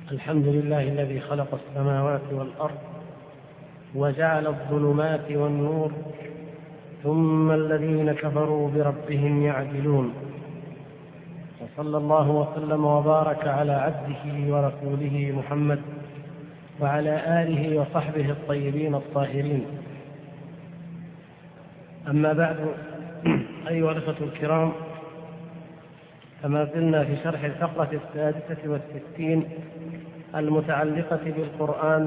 الحمد لله الذي خلق السماوات والأرض وجعل الظلمات والنور ثم الذين كفروا بربهم يعدلون. وصلى الله وسلم وبارك على عبده ورسوله محمد وعلى آله وصحبه الطيبين الطاهرين. أما بعد، أيها الأخوة الكرام، فما زلنا في شرح الفقرة 66 المتعلقة بالقرآن،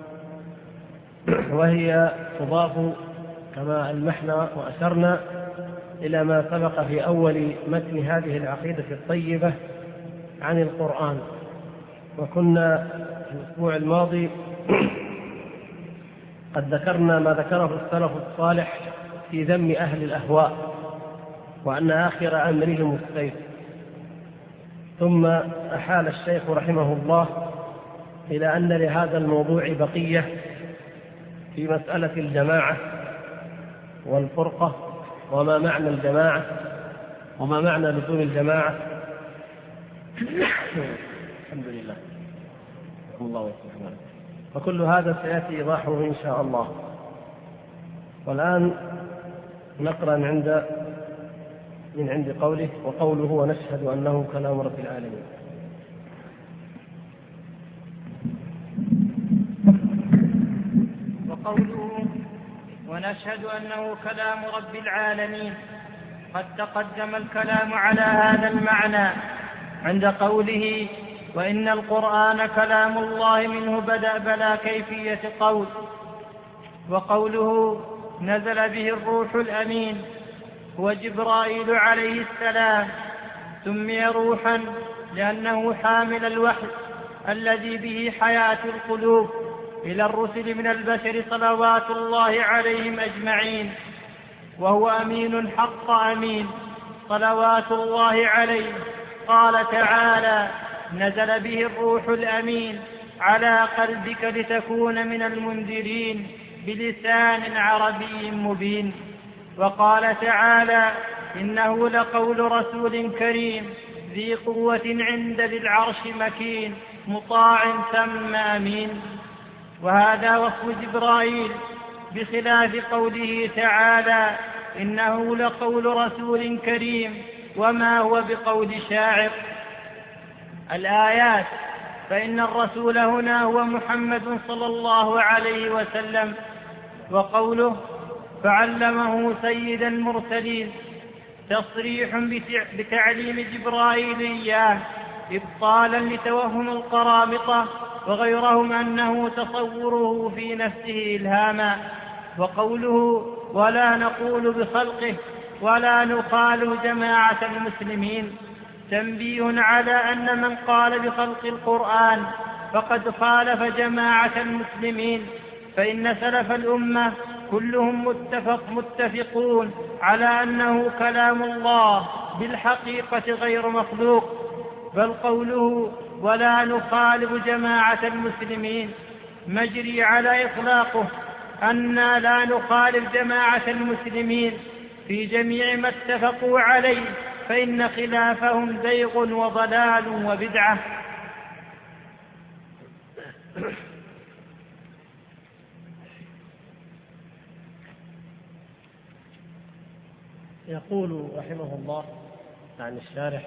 وهي تضاف كما ألمحنا وأشرنا إلى ما سبق في أول متن هذه العقيدة الطيبة عن القرآن. وكنا في الأسبوع الماضي قد ذكرنا ما ذكره السلف الصالح في ذم أهل الأهواء، وأن آخر أمرهم السيف. ثم أحال الشيخ رحمه الله إلى أن لهذا الموضوع بقية في مسألة الجماعة والفرقة، وما معنى الجماعة وما معنى لزوم الجماعة. الحمد لله الله وسبحانه. فكل هذا سيأتي إيضاحه إن شاء الله. والآن نقرأ من عند قوله: وقوله ونشهد أنه كلام رب العالمين. وقوله ونشهد أنه كلام رب العالمين قد تقدم الكلام على هذا المعنى عند قوله: وإن القرآن كلام الله منه بدأ بلا كيفية قول. وقوله نزل به الروح الأمين هو جبرائيل عليه السلام، سمي روحا لأنه حامل الوحي الذي به حياة القلوب إلى الرسل من البشر صلوات الله عليهم أجمعين، وهو أمين حق أمين صلوات الله عليه. قال تعالى: نزل به الروح الأمين على قلبك لتكون من المنذرين بلسان عربي مبين. وقال تعالى: إنه لقول رسول كريم ذي قوة عند ذي العرش مكين مطاع ثم أمين. وهذا وصف جبرائيل، بخلاف قوله تعالى: إنه لقول رسول كريم، وما هو بقول شاعر. الآيات: فإن الرسول هنا هو محمد صلى الله عليه وسلم. وقوله فعلمه سيد المرسلين تصريح بتعليم جبرائيل إياه إبطالا لتوهم القرامطة وغيرهم أنه تصوره في نفسه إلهاما. وقوله ولا نقول بخلقه ولا نخالف جماعة المسلمين تنبيه على أن من قال بخلق القرآن فقد خالف جماعة المسلمين، فإن سلف الأمة كلهم متفقون على أنه كلام الله بالحقيقة غير مخلوق. بل قوله ولا نخالف جماعة المسلمين مجري على إطلاقه أننا لا نخالف جماعة المسلمين في جميع ما اتفقوا عليه، فإن خلافهم زيغ وضلال وبدعة. يقول رحمه الله عن الشارح: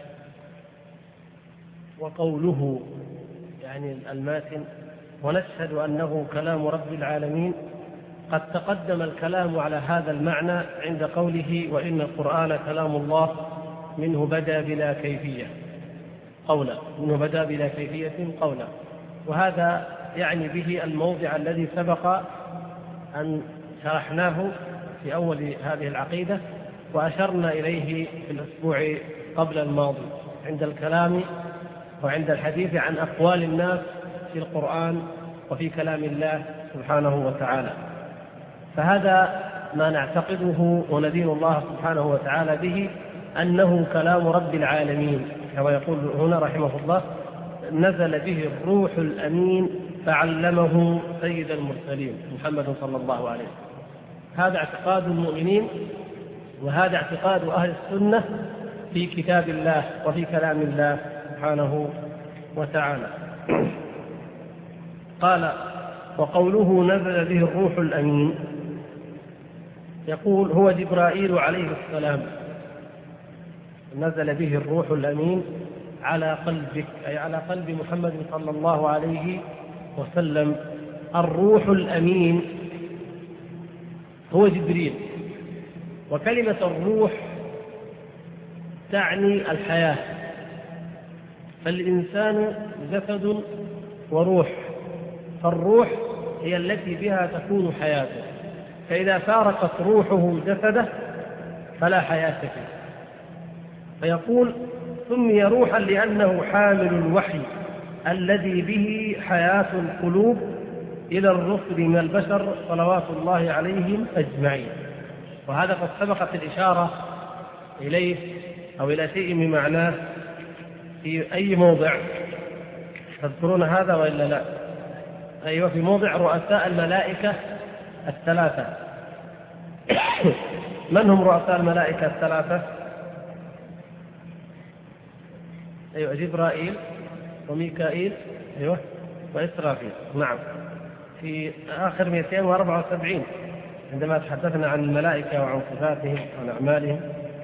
وقوله يعني الماتن: ونشهد أنه كلام رب العالمين قد تقدم الكلام على هذا المعنى عند قوله: وإن القرآن كلام الله منه بدا بلا كيفية قولا، منه بدا بلا كيفية قولا. وهذا يعني به الموضع الذي سبق أن شرحناه في أول هذه العقيدة وأشرنا إليه في الأسبوع قبل الماضي عند الكلام وعند الحديث عن أقوال الناس في القرآن وفي كلام الله سبحانه وتعالى. فهذا ما نعتقده وندين الله سبحانه وتعالى به، أنه كلام رب العالمين كما يقول هنا رحمه الله: نزل به الروح الأمين فعلمه سيد المرسلين محمد صلى الله عليه وسلم. هذا اعتقاد المؤمنين، وهذا اعتقاد أهل السنة في كتاب الله وفي كلام الله سبحانه وتعالى. قال: وقوله نزل به الروح الأمين، يقول هو جبرائيل عليه السلام، نزل به الروح الأمين على قلبك، أي على قلب محمد صلى الله عليه وسلم. الروح الأمين هو جبريل، وكلمة الروح تعني الحياة، فالإنسان جسد وروح، فالروح هي التي بها تكون حياته، فإذا فارقت روحه جسده فلا حياة فيه. فيقول: سمي روحا لأنه حامل الوحي الذي به حياة القلوب إلى الرسل من البشر صلوات الله عليهم أجمعين. وهذا قد سبقت الإشارة إليه أو إلى شيء من معناه في أي موضع؟ تذكرون هذا وإلا لا؟ أيوة، في موضع رؤساء الملائكة الثلاثة. من هم رؤساء الملائكة الثلاثة؟ أيوة، جبرائيل وميكائيل، أيوة، وإسرافيل. نعم، في آخر 274 عندما تحدثنا عن الملائكة وعن صفاتهم وعن أعمالهم.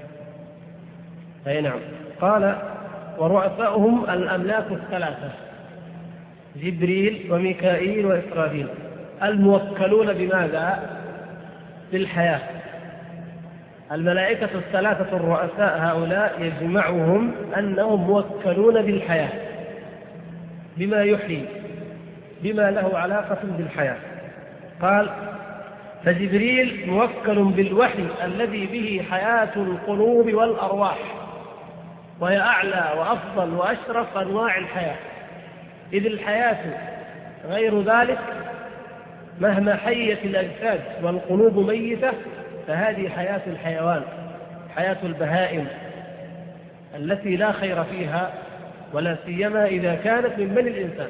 أي نعم. قال: ورؤساؤهم الأملاك الثلاثة، جبريل وميكائيل وإسرافيل، الموكلون بماذا؟ بالحياة. الملائكة الثلاثة الرؤساء هؤلاء يجمعهم أنهم موكلون بالحياة، بما يحيي، بما له علاقة بالحياة. قال: فجبريل موكل بالوحي الذي به حياة القلوب والأرواح، وهي أعلى وأفضل وأشرف أنواع الحياة، إذ الحياة غير ذلك مهما حيت الأجساد والقلوب ميتة فهذه حياة الحيوان، حياة البهائم التي لا خير فيها، ولا سيما إذا كانت من بني الإنسان.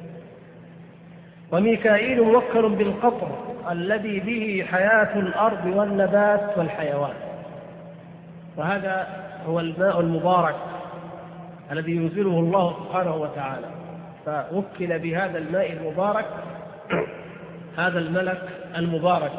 وميكائيل موكل بالقطر الذي به حياة الأرض والنبات والحيوان، وهذا هو الماء المبارك الذي ينزله الله سبحانه وتعالى، فوكل بهذا الماء المبارك هذا الملك المبارك،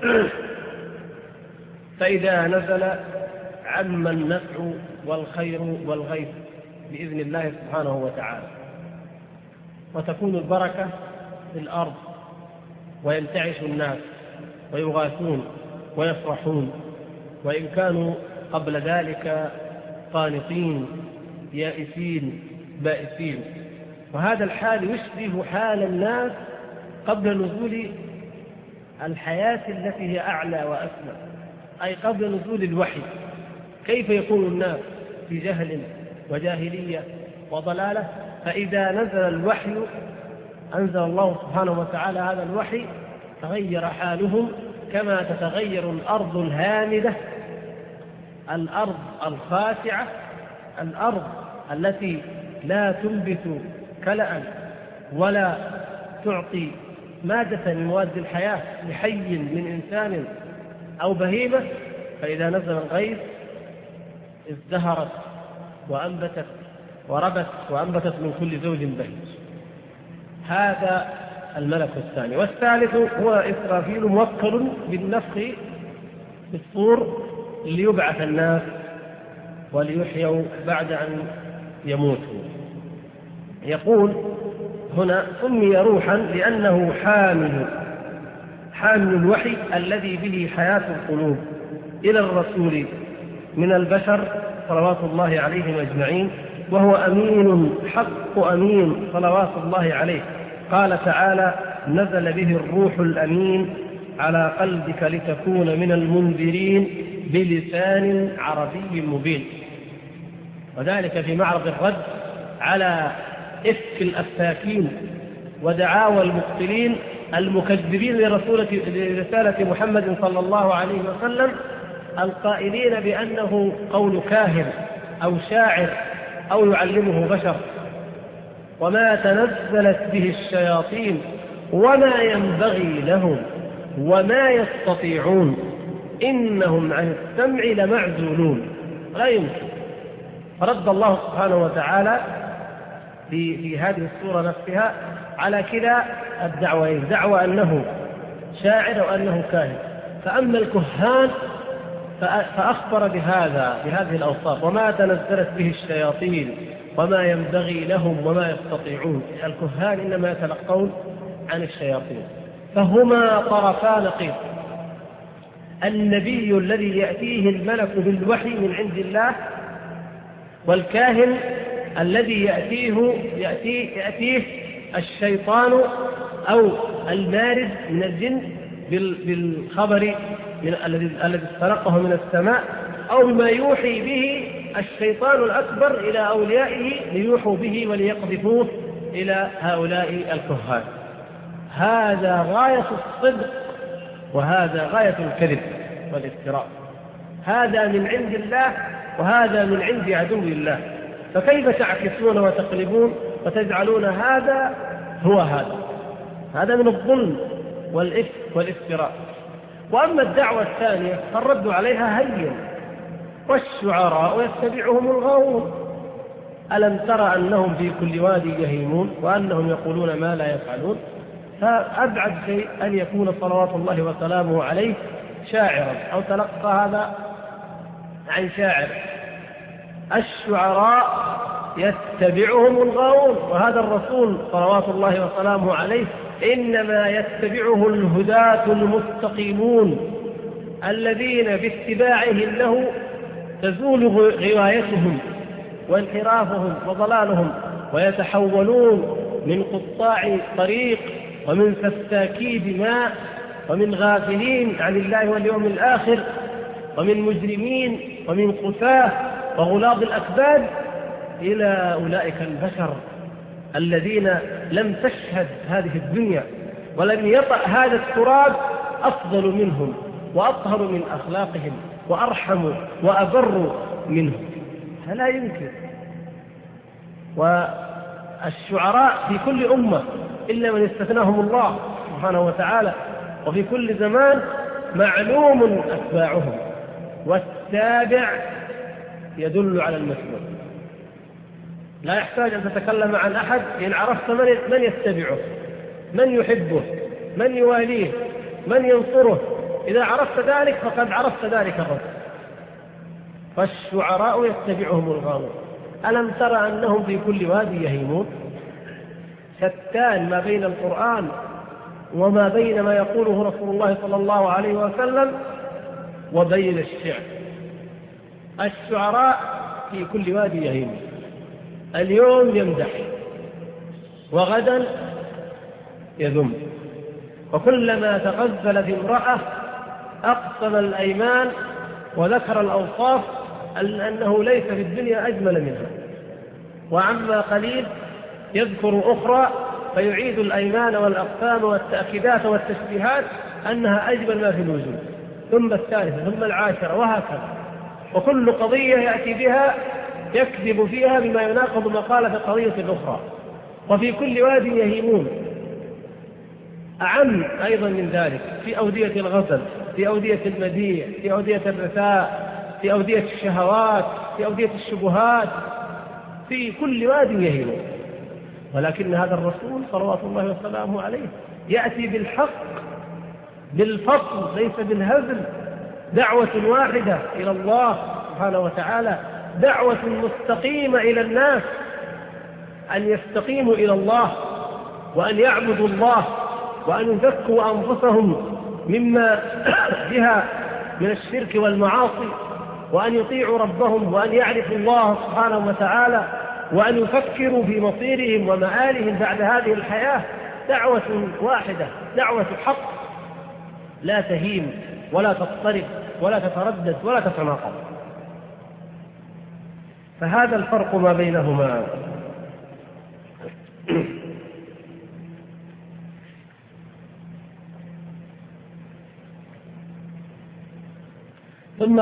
فإذا نزل عم النفع والخير والغيث بإذن الله سبحانه وتعالى، وتكون البركة في الأرض، وينتعش الناس ويغاثون ويفرحون، وإن كانوا قبل ذلك قانطين يائسين بائسين. وهذا الحال يشبه حال الناس قبل نزول الحياة التي هي أعلى وأسمى، أي قبل نزول الوحي. كيف يكون الناس في جهل وجاهلية وضلالة، فإذا نزل الوحي أنزل الله سبحانه وتعالى هذا الوحي تغير حالهم كما تتغير الأرض الهامدة، الأرض الخاشعة، الأرض التي لا تنبت كلأ ولا تعطي مادة من مواد الحياة لحي من إنسان أو بهيمة، فإذا نزل الغيث ازدهرت وأنبتت وربت وأنبتت من كل زوج بهيج. هذا الملك الثاني. والثالث هو إسرافيل موكل بالنفخ في الصور ليبعث الناس وليحيوا بعد أن يموتوا. يقول هنا: سمي روحا لأنه حامل الوحي الذي به حياة القلوب إلى الرسول من البشر صلوات الله عليهم أجمعين، وهو أمين حق أمين صلوات الله عليه. قال تعالى: نزل به الروح الأمين على قلبك لتكون من المنذرين بلسان عربي مبين. وذلك في معرض الرد على إفك الأفاكين ودعاوى المبطلين المكذبين لرسالة محمد صلى الله عليه وسلم، القائلين بأنه قول كاهن أو شاعر أو يعلمه بشر، وما تنزلت به الشياطين وما ينبغي لهم وما يستطيعون إنهم عن السمع لمعزولون. لا يمكن. فرد الله سبحانه وتعالى في هذه السورة نفسها على كلا الدعوين، دعوى أنه شاعر وأنه كاهن. فأما الكهان فأخبر بهذه الأوصاف وما تنزلت به الشياطين وما ينبغي لهم وما يستطيعون. الكهان إنما يتلقون عن الشياطين، فهما طرفا نقيض. النبي الذي يأتيه الملك بالوحي من عند الله، والكاهن الذي يأتيه الشيطان أو المارد من الجن بالخبر الذي استلقه من السماء، أو بما يوحي به الشيطان الأكبر إلى أوليائه ليوحوا به وليقذفوه إلى هؤلاء الكهان. هذا غاية الصدق وهذا غاية الكذب والافتراء. هذا من عند الله وهذا من عند عدو الله، فكيف تعكسون وتقلبون وتجعلون هذا هو هذا من الظلم والإفك والافتراء. وأما الدعوة الثانية فالرد عليها هين: والشعراء يتبعهم الغاوون. ألم ترى أنهم في كل وادي يهيمون وأنهم يقولون ما لا يفعلون؟ فأبعد شيء أن يكون صلوات الله وسلامه عليه شاعرا أو تلقى هذا عن شاعر. الشعراء يتبعهم الغاوون، وهذا الرسول صلوات الله وسلامه عليه إنما يتبعه الهداة المستقيمون الذين باتباعهم له تزول غوايتهم وانحرافهم وضلالهم، ويتحولون من قطاع طريق ومن سفاكي دماء ومن غافلين عن الله واليوم الآخر ومن مجرمين ومن قتاه وغلاظ الأكباد إلى أولئك البشر الذين لم تشهد هذه الدنيا ولم يطأ هذا التراب أفضل منهم وأطهر من أخلاقهم وأرحم وأبر منهم. فلا يمكن. والشعراء في كل أمة إلا من استثناهم الله سبحانه وتعالى، وفي كل زمان معلوم أتباعهم، والتابع يدل على المتبوع. لا يحتاج أن تتكلم عن أحد إن عرفت من يتبعه، من يحبه، من يواليه، من ينصره. إذا عرفت ذلك فقد عرفت ذلك الرب. فالشعراء يتبعهم الغاوون. ألم ترى أنهم في كل وادي يهيمون؟ شتان ما بين القرآن وما بين ما يقوله رسول الله صلى الله عليه وسلم وبين الشعر. الشعراء في كل وادي يهيمون، اليوم يمدح وغدا يذم، وكلما تغزل في امرأة أقسم الأيمان وذكر الأوصاف أنه ليس في الدنيا أجمل منها، وعما قليل يذكر أخرى فيعيد الأيمان والأقسام والتأكيدات والتشبيهات أنها أجمل ما في الوجود، ثم الثالثة ثم العاشرة وهكذا. وكل قضية يأتي بها يكذب فيها بما يناقض ما قال في قضية الأخرى. وفي كل واد يهيمون. أعم أيضا من ذلك في أودية الغزل، في أودية المديح، في أودية الرثاء، في أودية الشهوات، في أودية الشبهات، في كل واد يهيمون. ولكن هذا الرسول صلوات الله وسلامه عليه يأتي بالحق بالفصل ليس بالهزل، دعوة واحدة إلى الله سبحانه وتعالى، دعوة مستقيمة إلى الناس أن يستقيموا إلى الله وأن يعبدوا الله وأن يزكوا أنفسهم مما بها من الشرك والمعاصي، وأن يطيعوا ربهم وأن يعرفوا الله سبحانه وتعالى، وأن يفكروا في مصيرهم ومآلهم بعد هذه الحياة. دعوة واحدة، دعوة حق لا تهيم ولا تضطرب ولا تتردد ولا تتناقض. فهذا الفرق ما بينهما. ثم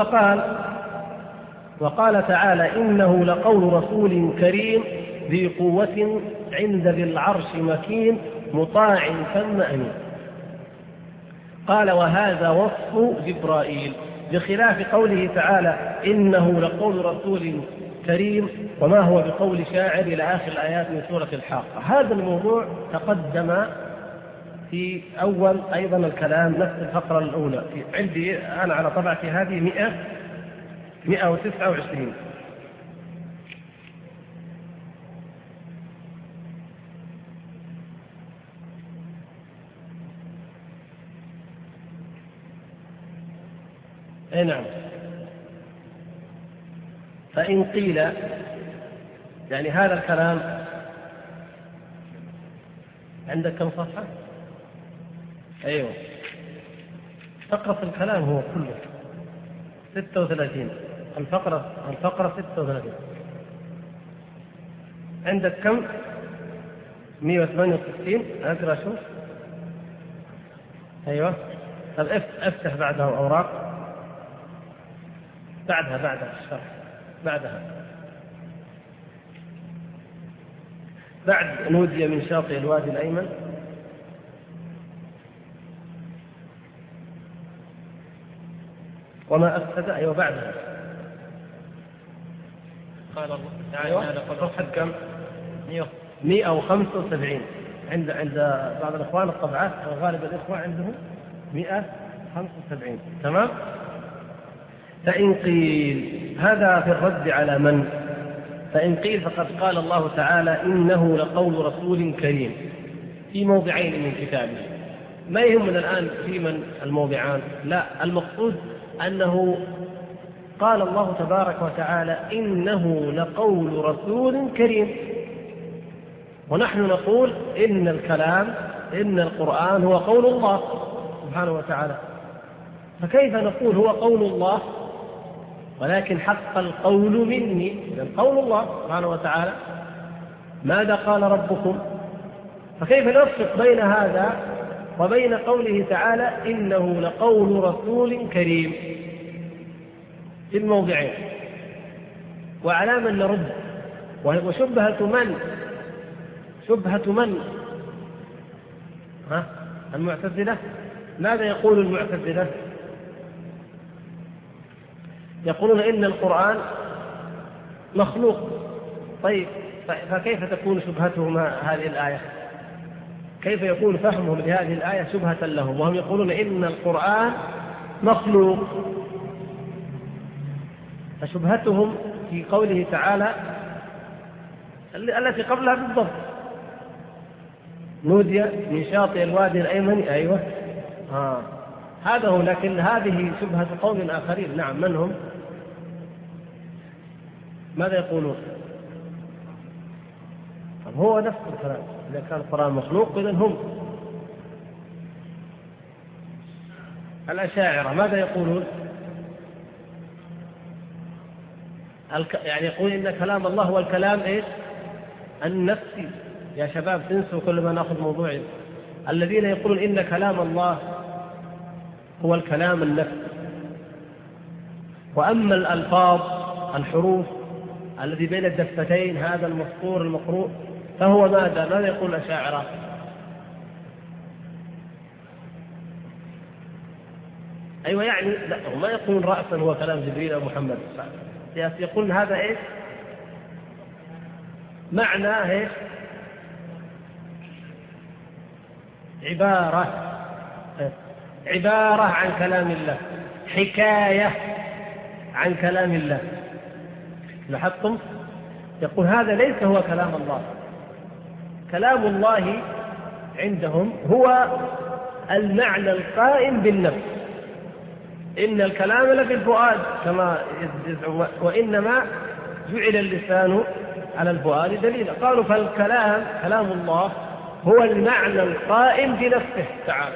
وقال تعالى: إنه لقول رسول كريم ذي قوة عند ذي العرش مكين مطاع ثم أمين. قال: وهذا وصف جبرائيل، بخلاف قوله تعالى: إنه لقول رسول كريم وما هو بقول شاعر إلى آخر الآيات من سورة الحاقة. هذا الموضوع تقدم في أول أيضا الكلام، نفس الفقرة الأولى عندي أنا على طبعتي هذه 129. أي نعم. فإن قيل يعني هذا الكلام عندك كم صفحة؟ أيوه، فقرة الكلام هو كله 36. الفقرة 36. عندك كم؟ 168. أقرأ شوف. أيوه، طب افتح بعدها أوراق، بعدها الشرح، بعد نودي من شاطئ الوادي الأيمن وما أفسد. أيوة بعدها قال الله تعالى صفحة كم؟ 175. عند بعض الإخوان الطبعات وغالب الإخوة عندهم 175. تمام. فإن قيل هذا في الرد على من؟ فإن قيل فقد قال الله تعالى إنه لقول رسول كريم في موضعين من كتابه. ما يهمنا الآن في من الموضعان، لا، المقصود أنه قال الله تبارك وتعالى إنه لقول رسول كريم، ونحن نقول إن القرآن هو قول الله سبحانه وتعالى. فكيف نقول هو قول الله ولكن حق القول مني؟ إذن قول الله سبحانه وتعالى. ماذا قال ربكم؟ فكيف نفرق بين هذا وبين قوله تعالى إنه لقول رسول كريم في الموضعين؟ وعلى من نرد؟ وشبهة من؟ المعتزلة. ماذا يقول المعتزلة؟ يقولون إن القرآن مخلوق. طيب فكيف تكون شبهتهم هذه الآية؟ كيف يكون فهمهم لهذه الآية شبهة لهم وهم يقولون إن القرآن مخلوق؟ فشبهتهم في قوله تعالى التي قبلها بالضبط، نودي من شاطئ الوادي الأيمن. أيوة، هذا هو. لكن هذه شبهة قوم آخرين. نعم، من هم؟ ماذا يقولون؟ هو نفس الكلام. إذا كان القرآن مخلوق إذن هم الأشاعرة. ماذا يقولون؟ يعني يقول إن كلام الله هو الكلام إيش؟ النفسي. يا شباب تنسوا كل ما نأخذ موضوعي. الذين يقولون إن كلام الله هو الكلام النفسي، وأما الألفاظ الحروف الذي بين الدفتين هذا المسطور المقروء فهو ماذا يقول الأشاعرة؟ أيوة، يعني لا، ما يقولون رأسا هو كلام جبريل أو محمد، يقولون هذا إيش؟ معنى إيش؟ عبارة عن كلام الله، حكاية عن كلام الله. لاحظتم؟ يقول هذا ليس هو كلام الله. كلام الله عندهم هو المعنى القائم بالنفس. إن الكلام لفي الفؤاد كما يزعم، وإنما جعل اللسان على الفؤاد دليلا. قالوا فالكلام كلام الله هو المعنى القائم بنفسه تعالى.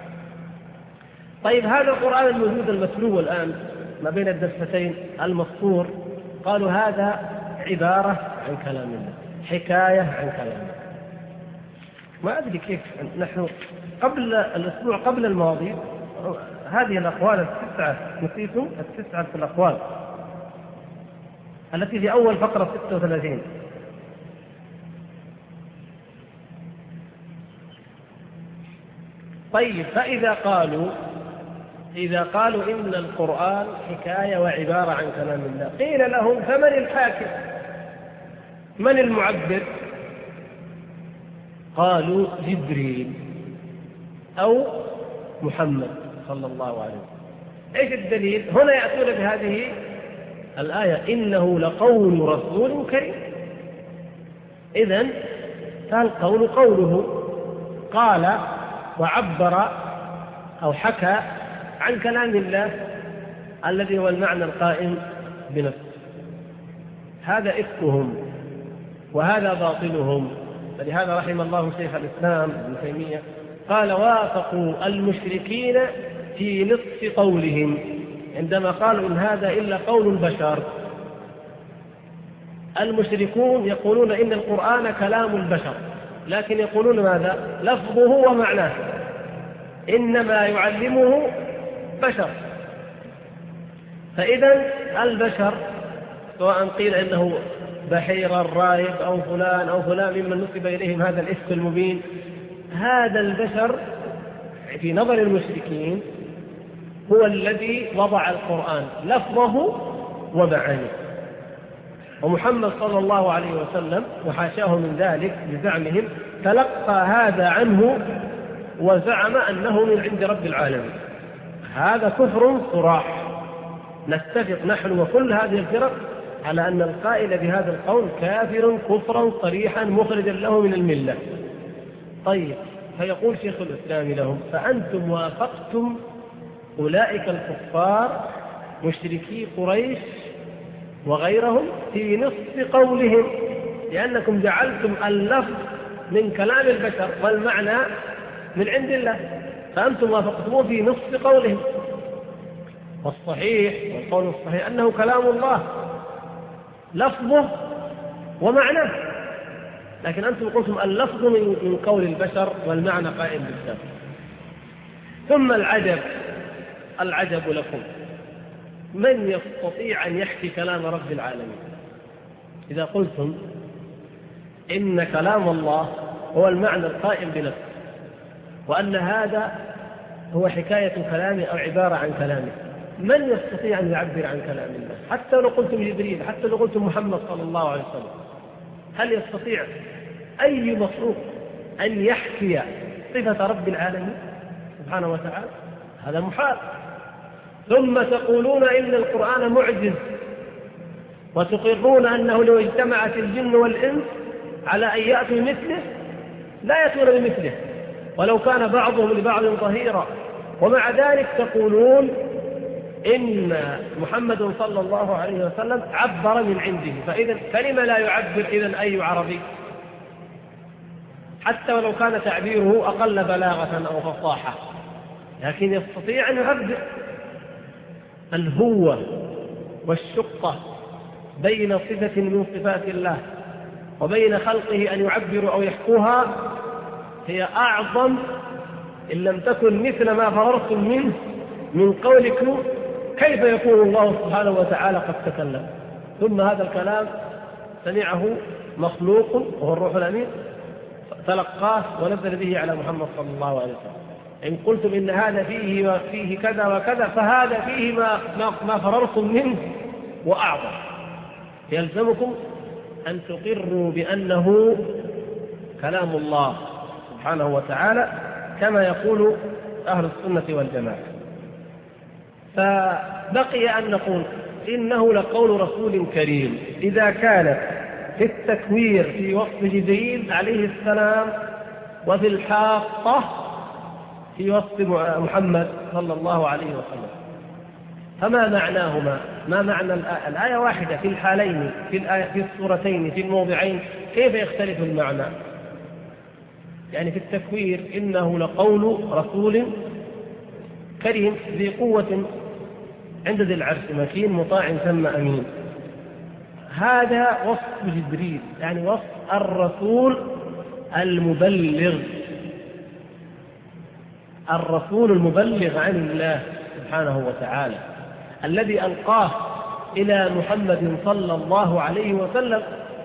طيب هذا القرآن الموجود المتلو الآن ما بين الدفتين المسطور، قالوا هذا عبارة عن كلام الله، حكاية عن كلام الله. ما أدري كيف نحن قبل الأسبوع قبل الماضي هذه الأقوال 9 نسيتم 9 في الأقوال التي في أول فقرة 36. طيب فإذا قالوا إن القرآن حكاية وعبارة عن كلام الله، قيل لهم فمن الحاكم؟ من المعبر؟ قالوا جبريل أو محمد صلى الله عليه وسلم. إيش الدليل؟ هنا يأتون بهذه الآية إنه لقول رسول كريم. إذن فالقول قوله، قال وعبر أو حكى عن كلام الله الذي هو المعنى القائم بنفسه. هذا إفكهم وهذا باطلهم. فلهذا رحم الله شيخ الإسلام ابن تيمية قال وافقوا المشركين في نصف قولهم عندما قالوا إن هذا إلا قول البشر. المشركون يقولون إن القرآن كلام البشر، لكن يقولون ماذا؟ لفظه ومعناه، إنما يعلمه بشر. فإذا البشر سواء قيل إنه بحير الراهب أو فلان ممن نسب إليهم هذا الإفك المبين، هذا البشر في نظر المشركين هو الذي وضع القرآن لفظه ومعانيه. ومحمد صلى الله عليه وسلم وحاشاه من ذلك بزعمهم تلقى هذا عنه وزعم أنه من عند رب العالمين. هذا كفر صراح. نتفق نحن وكل هذه الفرق على أن القائل بهذا القول كافر كفرا صريحا مخرجا له من الملة. طيب، فيقول شيخ الإسلام لهم فأنتم وافقتم أولئك الكفار مشركي قريش وغيرهم في نصف قولهم، لأنكم جعلتم اللفظ من كلام البشر والمعنى من عند الله، فأنتم وافقتموه في نصف قولهم. والصحيح والقول الصحيح أنه كلام الله لفظه ومعناه، لكن أنتم قلتم اللفظ من قول البشر والمعنى قائم بالذات. ثم العجب لكم، من يستطيع أن يحكي كلام رب العالمين؟ إذا قلتم إن كلام الله هو المعنى القائم بنفسه، وأن هذا هو حكاية كلامه أو عبارة عن كلامه، من يستطيع أن يعبر عن كلام الله؟ حتى لو قلتم جبريل، حتى لو قلتم محمد صلى الله عليه وسلم، هل يستطيع أي مخلوق أن يحكي صفة رب العالمين سبحانه وتعالى؟ هذا محال. ثم تقولون إن القرآن معجز، وتقرون أنه لو اجتمعت الجن والإنس على أن يأتوا مثله لا يأتون بمثله ولو كان بعضهم لبعض ظهيرا، ومع ذلك تقولون إن محمد صلى الله عليه وسلم عبر من عنده. فإذا كلمة لا يعبر إذن أي عربي، حتى ولو كان تعبيره أقل بلاغة أو فصاحة، لكن يستطيع أن يعبر. الهوة والشقة بين صفة من صفات الله وبين خلقه أن يعبروا أو يحكوها هي أعظم، إن لم تكن مثل ما فررتم منه من قولكم كيف يكون الله سبحانه وتعالى قد تكلم. ثم هذا الكلام سمعه مخلوق وهو الروح الأمين تلقاه ونزل به على محمد صلى الله عليه وسلم. إن قلتم إن هذا فيه كذا وكذا فهذا فيه ما فررتم منه وأعظم. يلزمكم أن تقروا بأنه كلام الله سبحانه وتعالى كما يقول أهل السنة والجماعة. فبقي أن نقول إنه لقول رسول كريم إذا كانت في التكوير في وصف جبريل عليه السلام، وفي الحاقة في وصف محمد صلى الله عليه وسلم. فما معناهما؟ ما معنى الآية واحدة في الحالين، في السورتين، في الموضعين، كيف يختلف المعنى؟ يعني في التكوير إنه لقول رسول كريم ذي قوة عند ذي العرش مكين مطاع ثم أمين. هذا وصف جبريل، يعني وصف الرسول المبلغ، الرسول المبلغ عن الله سبحانه وتعالى الذي ألقاه إلى محمد صلى الله عليه وسلم،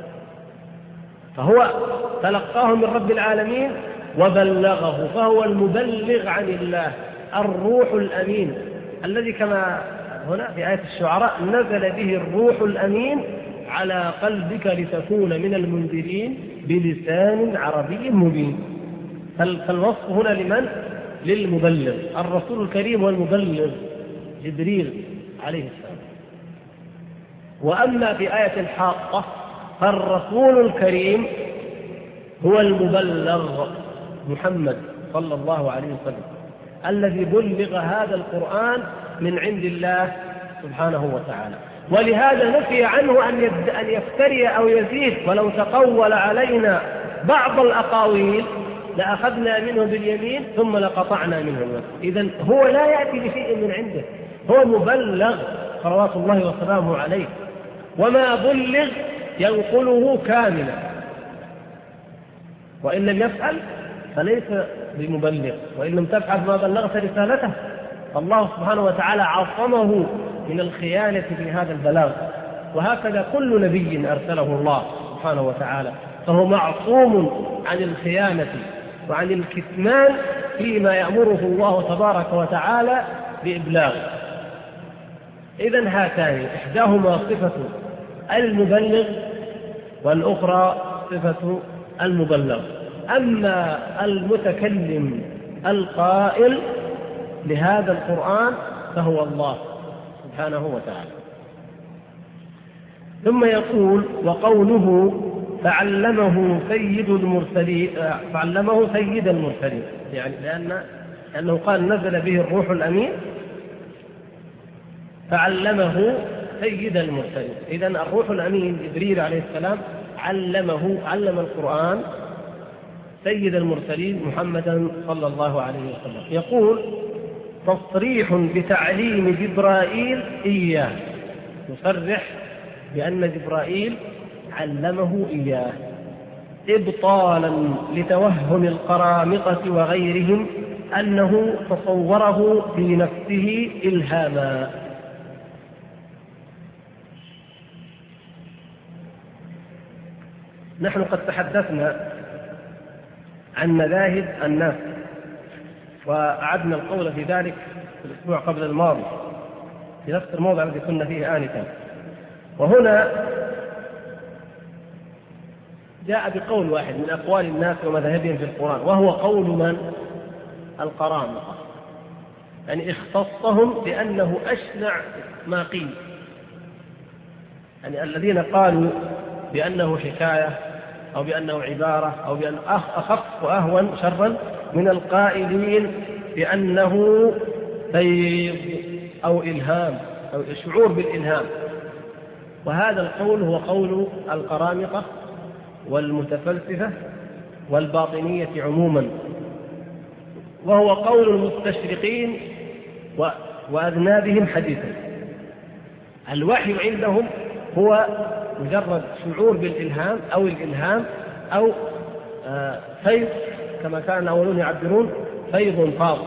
فهو تلقاه من رب العالمين وبلغه، فهو المبلغ عن الله، الروح الأمين الذي كما هنا في آية الشعراء نزل به الروح الأمين على قلبك لتكون من المنذرين بلسان عربي مبين. فالوصف هنا لمن؟ للمبلغ. الرسول الكريم هو المبلغ، جبريل عليه السلام. وأما في آية الحاقة فالرسول الكريم هو المبلغ محمد صلى الله عليه وسلم الذي بلغ هذا القرآن من عند الله سبحانه وتعالى. ولهذا نفي عنه أن يفتري أو يزيد، ولو تقول علينا بعض الأقاويل لأخذنا منه باليمين ثم لقطعنا منه الوتر. إذن هو لا يأتي بشيء من عنده، هو مبلغ صلوات الله وسلامه عليه، وما بلغ ينقله كاملا، وإن لم يفعل فليس بمبلغ، وإن لم تفعل ما بلغت رسالته. الله سبحانه وتعالى عصمه من الخيانة في هذا البلاغ، وهكذا كل نبي أرسله الله سبحانه وتعالى، فهو معصوم عن الخيانة وعن الكتمان فيما يأمره الله تبارك وتعالى بإبلاغه. إذن هاتان إحداهما صفة المبلغ والأخرى صفة المبلغ. أما المتكلم القائل لهذا القرآن فهو الله سبحانه وتعالى. ثم يقول: وقوله فعلمه سيد المرسلين، فعلمه سيد المرسلين، يعني لأنه قال نزل به الروح الأمين فعلمه سيد المرسلين. إذن الروح الأمين جبريل عليه السلام علم القرآن سيد المرسلين محمدا صلى الله عليه وسلم. يقول: تصريح بتعليم جبرائيل إياه، يصرح بأن جبرائيل علمه إياه، إبطالا لتوهم القرامطة وغيرهم أنه تصوره في نفسه إلهاما. نحن قد تحدثنا عن مذاهب الناس وأعدنا القول في ذلك في الأسبوع قبل الماضي في نفس الموضع الذي كنا فيه آنفا. وهنا جاء بقول واحد من أقوال الناس ومذاهبهم في القرآن، وهو قول من؟ القرامطة، يعني اختصهم بأنه أشنع ما قيل، يعني الذين قالوا بأنه حكاية أو بأنه عبارة أو بأنه أخف وأهون شرا من القائلين بأنه فيض أو إلهام أو شعور بالإلهام. وهذا القول هو قول القرامطة والمتفلسفة والباطنية عموما، وهو قول المستشرقين وأذنابهم حديثا. الوحي عندهم هو مجرد شعور بالإلهام أو الإلهام أو فيض، كما كان الأولون يعبرون فيض فاض.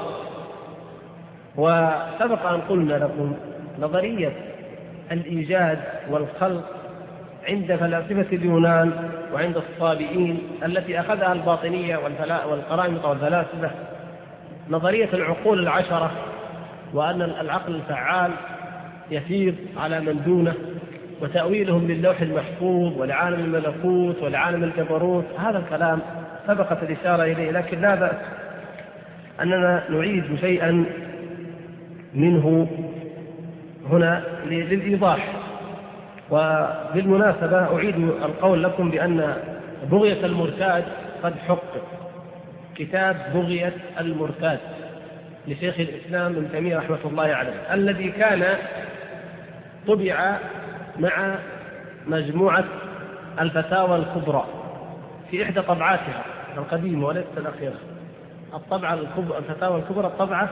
وسبق أن قلنا لكم نظرية الإيجاد والخلق عند فلاسفة اليونان وعند الصابئين التي أخذها الباطنية والقرامطة والفلاسفة، نظرية العقول العشرة، وأن العقل الفعال يفيض على من دونه، وتأويلهم للوح المحفوظ ولعالم الملكوت ولعالم الجبروت. هذا الكلام سبقت الإشارة إليه، لكن لا بأس أننا نعيد شيئا منه هنا للإيضاح. وبالمناسبة أعيد القول لكم بأن بغية المرتاد قد حقق. كتاب بغية المرتاد لشيخ الإسلام ابن تيمية رحمة الله عليه، الذي كان طبع مع مجموعة الفتاوى الكبرى في إحدى طبعاتها القديمة وليست الأخيرة. الفتاوى الكبرى الطبعة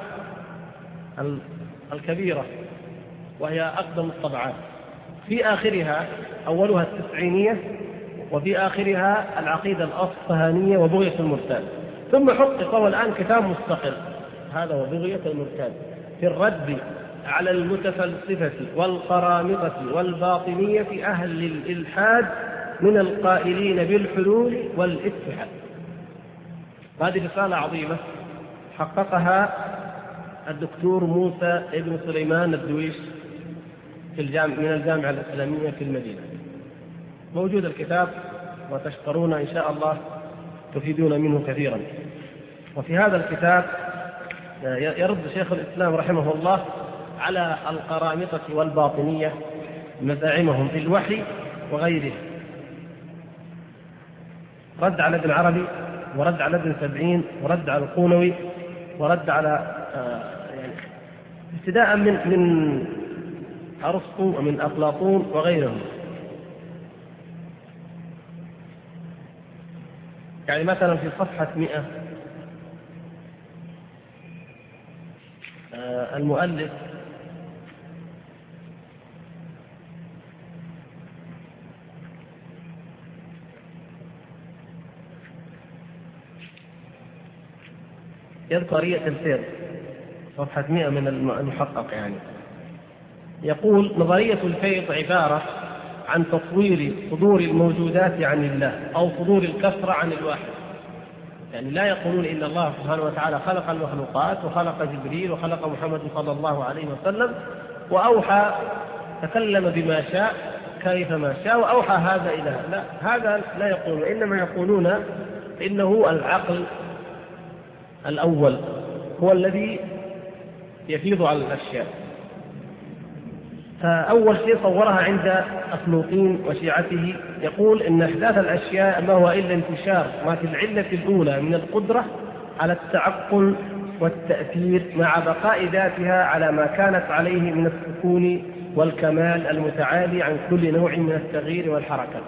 الكبيرة، وهي أقدم الطبعات. في آخرها أولها التسعينية، وفي آخرها العقيدة الأصفهانية وبغية المرتاد. ثم حقق والآن كتاب مستقل، هذا هو بغية المرتاد، في الرد على المتفلسفة والقرامطة والباطنية أهل الإلحاد من القائلين بالحلول والاتحاد. هذه رسالة عظيمة حققها الدكتور موسى ابن سليمان الدويش من الجامعة الإسلامية في المدينة. موجود الكتاب وتشترون إن شاء الله تفيدون منه كثيرا. وفي هذا الكتاب يرد شيخ الإسلام رحمه الله على القرامطة والباطنية مزاعمهم في الوحي وغيره، رد على ابن عربي ورد على ابن سبعين ورد على القونوي ورد على يعني ابتداء من أرسطو ومن أفلاطون وغيرهم. يعني مثلا في صفحة 100 المؤلف يذكر رية الفيض صفحة 100 من المحقق، يعني يقول: نظرية الفيض عبارة عن تصوير صدور الموجودات عن الله أو صدور الكثرة عن الواحد. يعني لا يقولون إن الله سبحانه وتعالى خلق المخلوقات وخلق جبريل وخلق محمد صلى الله عليه وسلم وأوحى تكلم بما شاء كيفما شاء وأوحى هذا إلى هذا، لا، هذا لا يقولون، إنما يقولون إنه العقل الأول هو الذي يفيض على الأشياء. فأول شيء صورها عند أفلاطين وشيعته، يقول إن إحداث الأشياء ما هو إلا انتشار ما في العلة الأولى من القدرة على التعقل والتأثير مع بقاء ذاتها على ما كانت عليه من السكون والكمال المتعالي عن كل نوع من التغيير والحركة.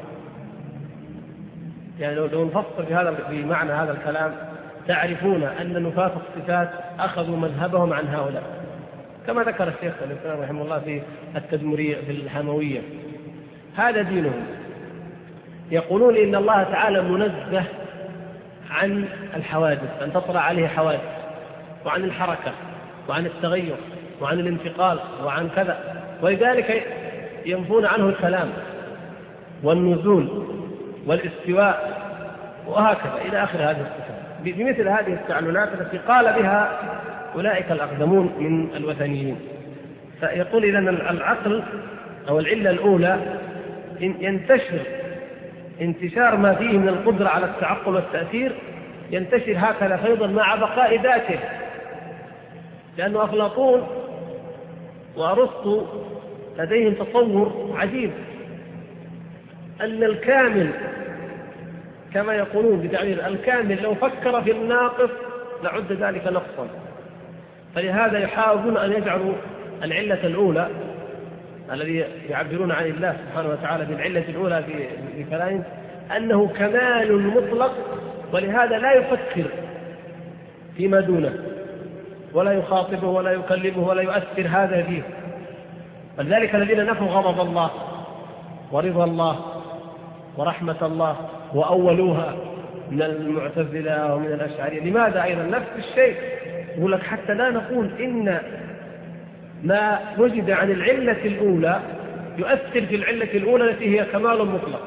يعني لو نفصل بمعنى هذا الكلام تعرفون أن نفاة الصفات أخذوا مذهبهم عن هؤلاء، كما ذكر الشيخ الإسلام رحمه الله في التدمرية في الحموية. هذا دينهم، يقولون إن الله تعالى منزه عن الحوادث، أن تطرأ عليه حوادث، وعن الحركة وعن التغير وعن الانتقال وعن كذا، ولذلك ينفون عنه الكلام والنزول والاستواء وهكذا إلى آخر هذه الصفات، بمثل هذه التعللات التي قال بها أولئك الأقدمون من الوثنيين. فيقول إذن العقل أو العلة الأولى ينتشر انتشار ما فيه من القدرة على التعقل والتأثير، ينتشر هكذا فيضا مع بقاء ذاته، لأن أفلاطون وأرسطو لديهم تصور عجيب أن الكامل كما يقولون بتعبير الكامل لو فكر في الناقص لعد ذلك نقصا. فلهذا يحاولون أن يجعلوا العلة الأولى الذي يعبرون عن الله سبحانه وتعالى بالعلة الأولى في كلامهم أنه كمال مطلق، ولهذا لا يفكر فيما دونه ولا يخاطبه ولا يكلمه ولا يؤثر هذا فيه. ولذلك الذين نفوا غضب الله ورضا الله ورحمة الله وأولوها من المعتزلة ومن الأشعرية، لماذا أيضا نفس الشيء؟ يقول لك حتى لا نقول إن ما وجد عن العلة الأولى يؤثر في العلة الأولى التي هي كمال مطلق.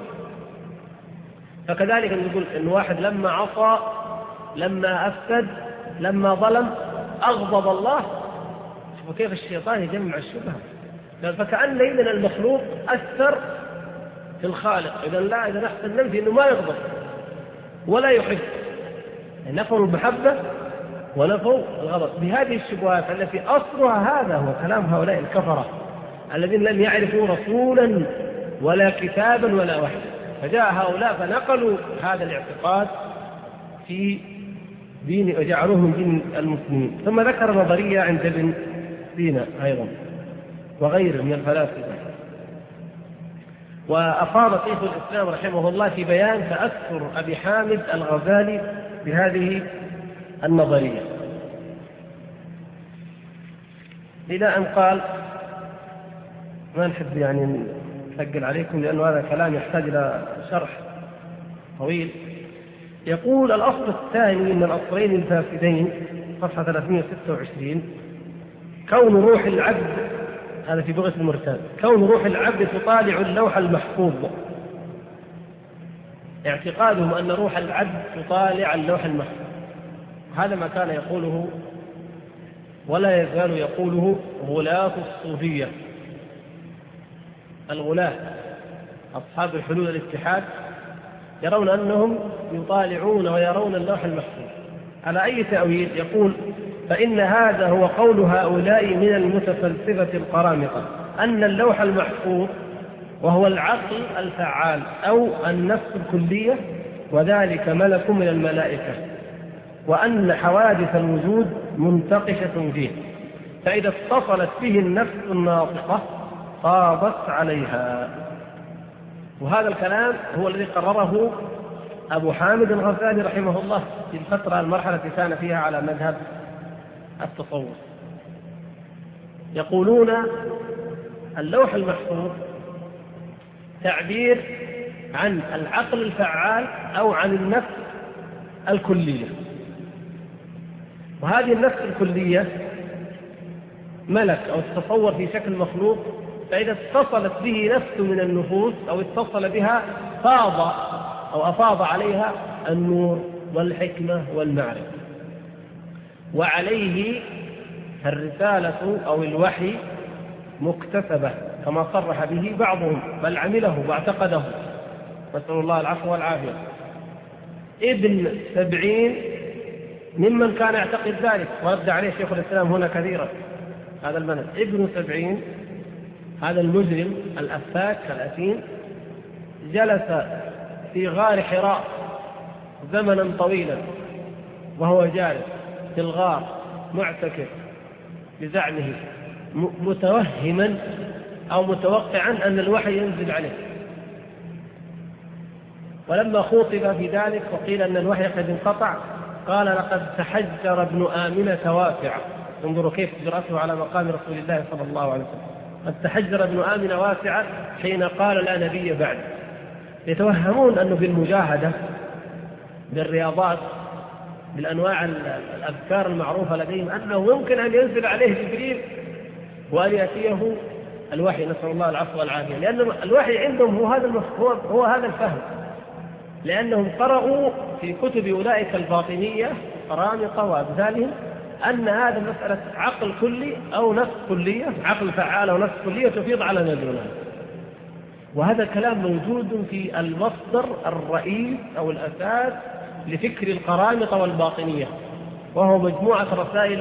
فكذلك نقول إن واحد لما عصى، لما أفسد، لما ظلم، أغضب الله. شوفوا كيف الشيطان يجمع الشبهة. فكأن إذن المخلوق أثر في الخالق، إذن لا، إذا نحن ننفي إنه ما يغضب ولا يحب، نفوا المحبة ونفوا الغضب بهذه الشبهات التي أصلها هذا هو كلام هؤلاء الكفرة الذين لم يعرفوا رسولا ولا كتابا ولا وحي. فجاء هؤلاء فنقلوا هذا الاعتقاد في دين وجعلوه من دين المسلمين. ثم ذكر نظرية عند ابن سينا أيضا وغيره من الفلاسفة. وأفاض شيخ الإسلام رحمه الله في بيان تأثر أبي حامد الغزالي بهذه النظرية، إلى أن قال، ما نحب يعني نثقل عليكم لأنه هذا كلام يحتاج إلى شرح طويل. يقول: الأصل الثاني من الأصلين الفاسدين، صفحة 326، كون روح العبد، هذا في بغية المرتاد، كون روح العبد تطالع اللوح المحفوظ. اعتقادهم أن روح العبد تطالع اللوح المحفوظ، هذا ما كان يقوله ولا يزال يقوله غلاة الصوفية. الغلاة أصحاب الحلول الاتحاد يرون أنهم يطالعون ويرون اللوح المحفوظ على أي تأويل؟ يقول فإن هذا هو قول هؤلاء من المتفلسفة القرامطة أن اللوح المحفوظ وهو العقل الفعال أو النفس الكلية وذلك ملك من الملائكة، وأن حوادث الوجود منتقشة فيه، فإذا اتصلت به النفس الناطقة طابت عليها. وهذا الكلام هو الذي قرره أبو حامد الغزالي رحمه الله في المرحلة التي كان فيها على مذهب التصوف. يقولون اللوح المحفوظ تعبير عن العقل الفعال أو عن النفس الكلية، وهذه النفس الكلية ملك أو تتصور في شكل مخلوق، فإذا اتصلت به نفس من النفوس أو اتصل بها فاض أو أفاض عليها النور والحكمة والمعرفة. وعليه الرسالة أو الوحي مكتسبة كما صرح به بعضهم، بل عمله واعتقده، نسأل الله العفو والعافية. ابن 70 ممن كان يعتقد ذلك، ورد عليه شيخ الإسلام هنا كثيرا هذا المنهج. ابن 70 هذا المجرم الأفاك الأثيم جلس في غار حراء زمنا طويلا، وهو جالس في الغار معتكف بزعمه متوهما أو متوقعا أن الوحي ينزل عليه. ولما خوطب في ذلك وقيل أن الوحي قد انقطع قال لقد تحجر ابن آمنة واسعة. انظروا كيف جرأته على مقام رسول الله صلى الله عليه وسلم. قد تحجر ابن آمنة واسعة حين قال لا نبي بعد. يتوهمون أنه بالمجاهدة بالرياضات بالأنواع الأذكار المعروفة لديهم أنه يمكن أن ينزل عليه جبريل وأن يأتيه الوحي، نسأل الله العفو والعافية. لأن الوحي عندهم هو هذا الفهم، لأنهم قرأوا في كتب أولئك الباطنية قرامطة وأمثالهم أن هذا مسألة عقل كلي أو نفس كلية، عقل فعال أو نفس كلية تفيض على ما دونها. وهذا الكلام موجود في المصدر الرئيس أو الأساس لفكر القرامطة والباطنية، وهو مجموعة رسائل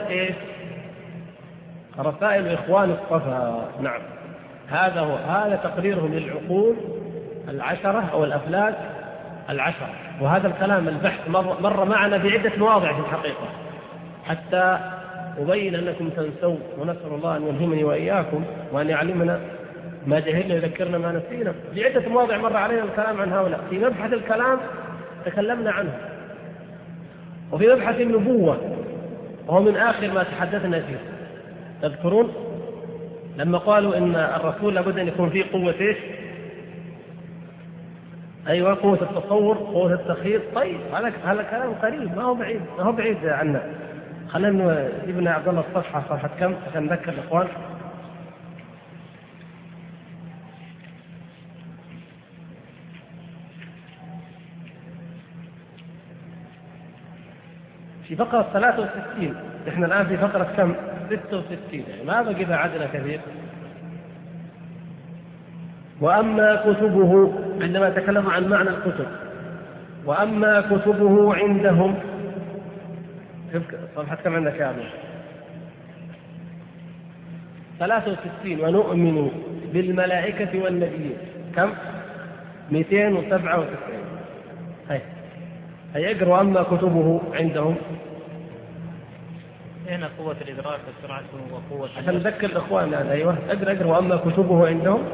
رسائل إخوان الصفا. نعم، هذا تقريرهم للعقول العشرة أو الأفلاك العشرة. وهذا الكلام البحث مر معنا في عدة مواضع في الحقيقة حتى أبين أنكم تنسوا، ونسأل الله أن يلهمني وإياكم وأن يعلمنا ما جهلنا يذكرنا ما نسينا. في عدة مواضع مر علينا الكلام عن هؤلاء. في مبحث الكلام تكلمنا عنه، وفي مبحث النبوة وهو من آخر ما تحدثنا فيه. تذكرون لما قالوا إن الرسول لابد أن يكون فيه قوة إيش؟ أيوة، قوة التصور، قوة التخيير. طيب هذا كلام قريب، ما هو بعيد عنا. خلينا نجيبنا عبد الله صفحة كم عشان نذكر الإخوان. في فقرة 63، إحنا الآن في فقرة كم؟ 66، يعني ما بقي بعدنا كثير. وأما كتبه، عندما تكلم عن معنى الكتب، وأما كتبه عندهم، صفحة كم عندك يا أبو؟ 63. ونؤمن بالملائكة والنبيين كم؟ 297. هيا اقرأ وأما كتبه عندهم. هنا قوة الإدراك والسرعة وقوة عشان نذكر الإخوان. أيوة، اقرأ وأما كتبه عندهم.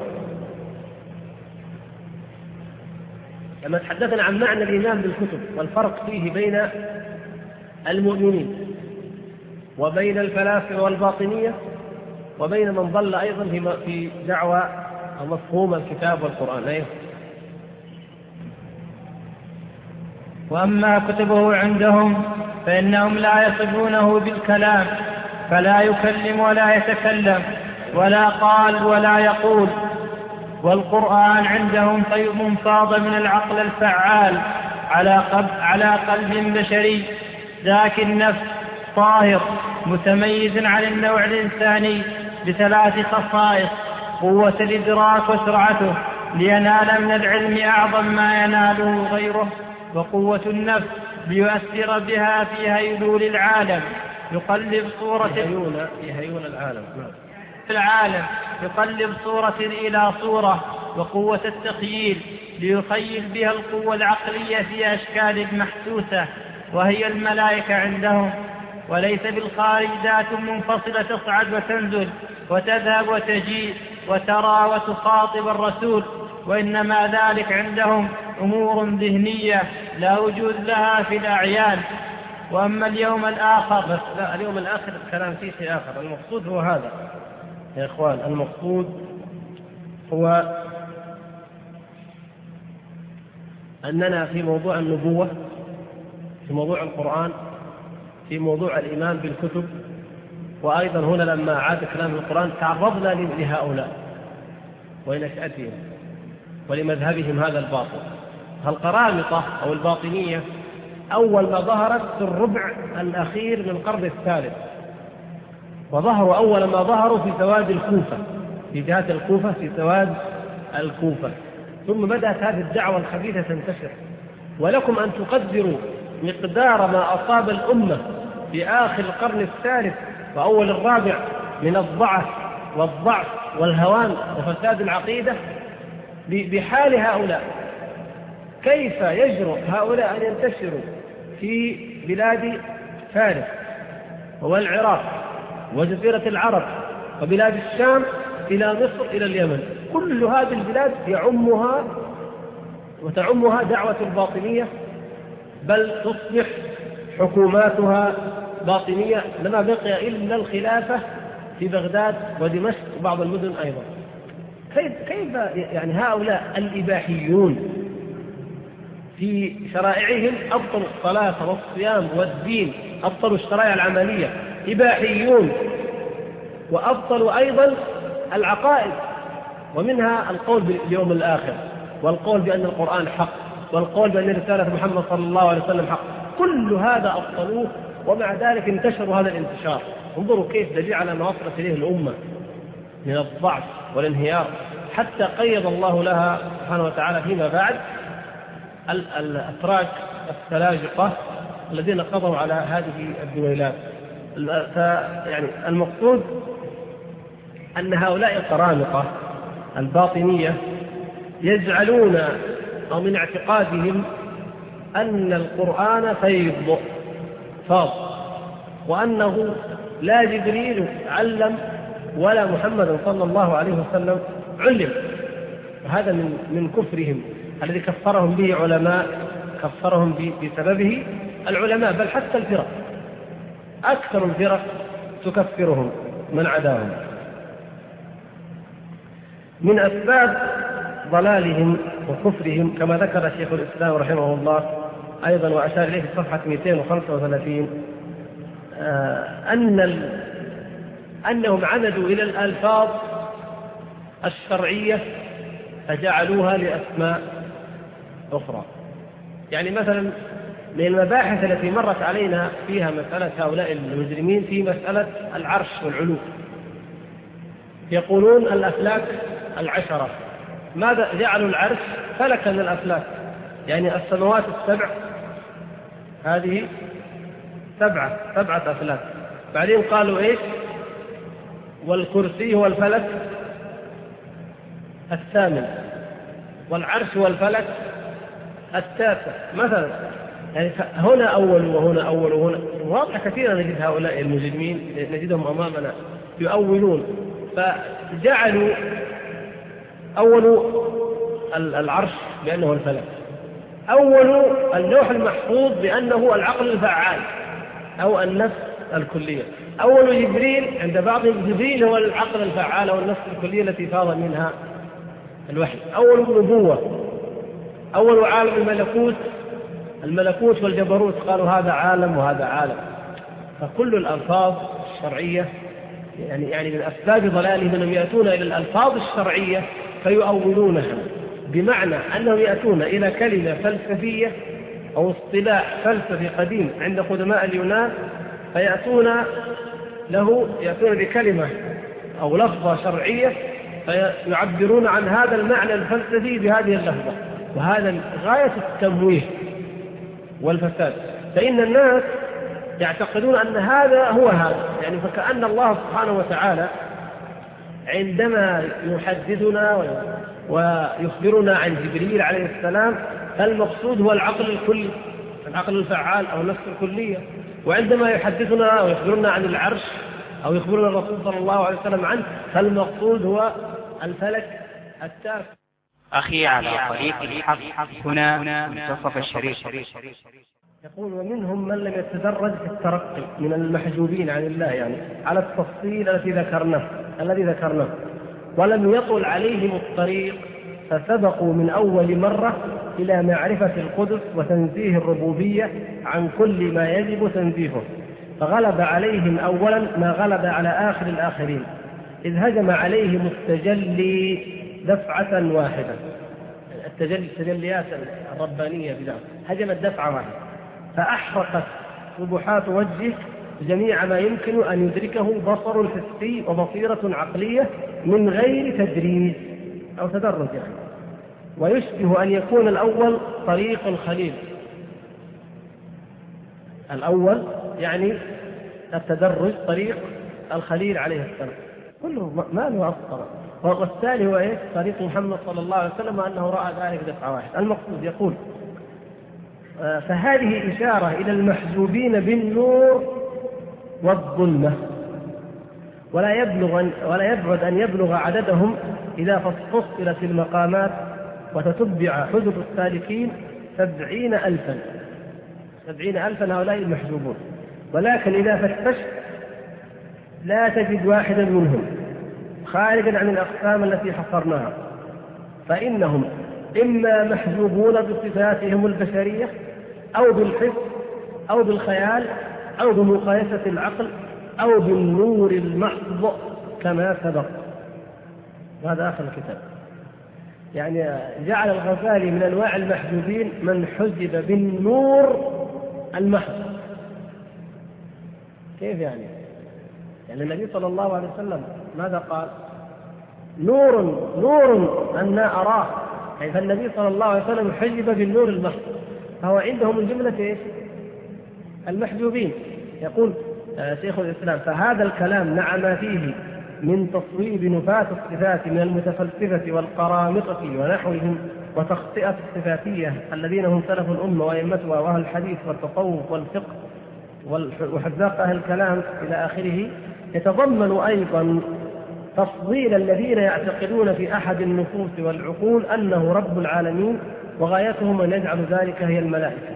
لما تحدثنا عن معنى الإيمان بالكتب والفرق فيه بين المؤمنين وبين الفلاسفة والباطنية وبين من ضل أيضا في دعوى مفهوم الكتاب والقرآن. أيوة. وأما كتبه عندهم فإنهم لا يصفونه بالكلام، فلا يكلم ولا يتكلم ولا قال ولا يقول. والقرآن عندهم طيب فاض من العقل الفعال على قلب بشري ذاك النفس طاهر متميز عن النوع الإنساني ب3 خصائص: قوة الإدراك وسرعته، لينال من العلم أعظم ما يناله غيره، وقوة النفس ليؤثر بها في هيلول العالم يقلب صورة العالم يقلب صورة إلى صورة، وقوة التخييل ليخيل بها القوة العقلية في أشكال محسوسة وهي الملائكة عندهم، وليس بالخارج ذات منفصلة تصعد وتنزل وتذهب وتجيء وترى وتخاطب الرسول، وإنما ذلك عندهم أمور ذهنية لا وجود لها في الأعيان. وأما اليوم الآخر بس لا، اليوم الآخر الكلام فيه شيء آخر. المقصود هو هذا يا إخوان، المقصود هو أننا في موضوع النبوة، في موضوع القرآن، في موضوع الإيمان بالكتب، وأيضا هنا لما عاد كلام القرآن تعرضنا لهؤلاء ولنشأتهم ولمذهبهم هذا الباطل. القرامطة أو الباطنية أول ما ظهرت في الربع الأخير من القرن الثالث، وظهروا أول ما ظهروا في سواد الكوفة، في جهة الكوفة، في سواد الكوفة، ثم بدأت هذه الدعوة الخبيثة تنتشر. ولكم أن تقدروا مقدار ما أصاب الأمة في آخر القرن الثالث وأول الرابع من الضعف والهوان وفساد العقيدة بحال هؤلاء. كيف يجرؤ هؤلاء أن ينتشروا في بلاد فارس والعراق وجزيرة العرب وبلاد الشام إلى مصر إلى اليمن؟ كل هذه البلاد وتعمها دعوة الباطنية، بل تصبح حكوماتها باطنية، لما بقي إلا الخلافة في بغداد ودمشق وبعض المدن أيضا. كيف يعني هؤلاء الإباحيون في شرائعهم أبطلوا الصلاة والصيام والدين، أبطلوا الشرائع العملية، إباحيون، وأبطلوا أيضا العقائد، ومنها القول باليوم الآخر، والقول بأن القرآن حق، والقول بأن رسالة محمد صلى الله عليه وسلم حق. كل هذا أبطلوه، ومع ذلك انتشروا هذا الانتشار. انظروا كيف دليل على ما وصلت إليه الأمة من الضعف والانهيار، حتى قيض الله لها سبحانه وتعالى فيما بعد الأتراك السلاجقة الذين قضوا على هذه الدويلات. يعني المقصود أن هؤلاء القرامطة الباطنية يجعلون أو من اعتقادهم أن القرآن فاض، وأنه لا جبريل علم ولا محمد صلى الله عليه وسلم علم. وهذا من كفرهم الذي كفرهم به علماء، كفرهم بسببه العلماء، بل حتى الفرق، أكثر الفرق تكفرهم من عداهم. من أسباب ضلالهم وكفرهم كما ذكر شيخ الإسلام رحمه الله أيضا وأشار إليه في صفحة 235 أنهم عمدوا إلى الألفاظ الشرعية فجعلوها لأسماء أخرى. يعني مثلا من المباحث التي مرت علينا فيها مسألة هؤلاء المجرمين في مسألة العرش والعلو، يقولون الأفلاك 10. ماذا جعلوا العرش فلكا من الأفلاك؟ يعني السماوات السبع هذه سبعة أفلاك. بعدين قالوا إيش؟ والكرسي هو الفلك 8، والعرش هو الفلك 9 مثلا. يعني هنا أول وهنا أول وهنا. واضح كثيرا نجد هؤلاء المجرمين نجدهم أمامنا يؤولون، فجعلوا أول العرش بأنه الفلك، أول اللوح المحفوظ بأنه العقل الفعال أو النفس الكلية، أول جبريل عند بعضهم جبريل هو العقل الفعال أو النفس الكلية التي فاض منها الوحي، أول النبوة، أول عالم الملكوت والجبروت، قالوا هذا عالم وهذا عالم. فكل الألفاظ الشرعية يعني من أسباب ضلالهم أنهم يأتون إلى الألفاظ الشرعية فيؤولونها، بمعنى أنهم يأتون إلى كلمة فلسفية أو اصطلاح فلسفي قديم عند قدماء اليونان، فيأتون بكلمة أو لفظة شرعية فيعبرون عن هذا المعنى الفلسفي بهذه اللفظة، وهذا غاية التمويه والفساد. فإن الناس يعتقدون أن هذا هو هذا، يعني فكأن الله سبحانه وتعالى عندما يحدثنا ويخبرنا عن جبريل عليه السلام فالمقصود هو العقل الكلي، العقل الفعال أو النفس الكلية، وعندما يحدثنا ويخبرنا عن العرش أو يخبرنا الرسول صلى الله عليه وسلم عنه فالمقصود هو الفلك التاسع. أخي على طريق الحق هنا منتصف الشريف. يقول: ومنهم من لم يتدرج في الترقي من المحجوبين عن الله، يعني على التفصيل الذي ذكرناه، ولم يطل عليهم الطريق فسبقوا من أول مرة إلى معرفة القدس وتنزيه الربوبية عن كل ما يجب تنزيهه، فغلب عليهم أولا ما غلب على آخر الآخرين، إذ هجم عليهم التجلي دفعة واحدة. التجليات الربانية هجمت دفعة واحدة فأحرقت سبحات وجهه جميع ما يمكن أن يدركه بصر حسي وبصيرة عقلية من غير تدريج أو تدرج يعني. ويشبه أن يكون الأول طريق الخليل، الأول يعني التدرج طريق الخليل عليه السلام كله ما له أصلا، والثاني هو طريق محمد صلى الله عليه وسلم أنه رأى ذلك دفعة واحدة. المقصود يقول: فهذه إشارة إلى المحجوبين بالنور والظلمة، ولا يبعد أن يبلغ عددهم إذا فصلت المقامات وتتبع حدود السالكين 70,000 هؤلاء المحجوبون. ولكن إذا فتشت لا تجد واحدا منهم خارجا عن الأقسام التي حصرناها، فإنهم إما محجوبون بصفاتهم البشرية أو بالحس أو بالخيال أو بمقايسة العقل أو بالنور المحض كما سبق. وهذا آخر الكتاب. يعني جعل الغزالي من أنواع المحجوبين من حجب بالنور المحض. كيف يعني النبي صلى الله عليه وسلم ماذا قال؟ نور أنا أراه، يعني فالنبي صلى الله عليه وسلم حجب بالنور المحض، فهو عندهم من جملة المحجوبين. يقول شيخ الإسلام: فهذا الكلام مع ما فيه من تصويب نفاة الصفات من المتفلسفة والقرامطة ونحوهم وتخطئة الصفاتية الذين هم سلف الأمة وأئمتها وأهل الحديث والتصوف والفقه وحذاق أهل الكلام إلى آخره، يتضمن أيضا تفضيل الذين يعتقدون في أحد النفوس والعقول أنه رب العالمين وغايتهم أن يجعل ذلك هي الملائكة،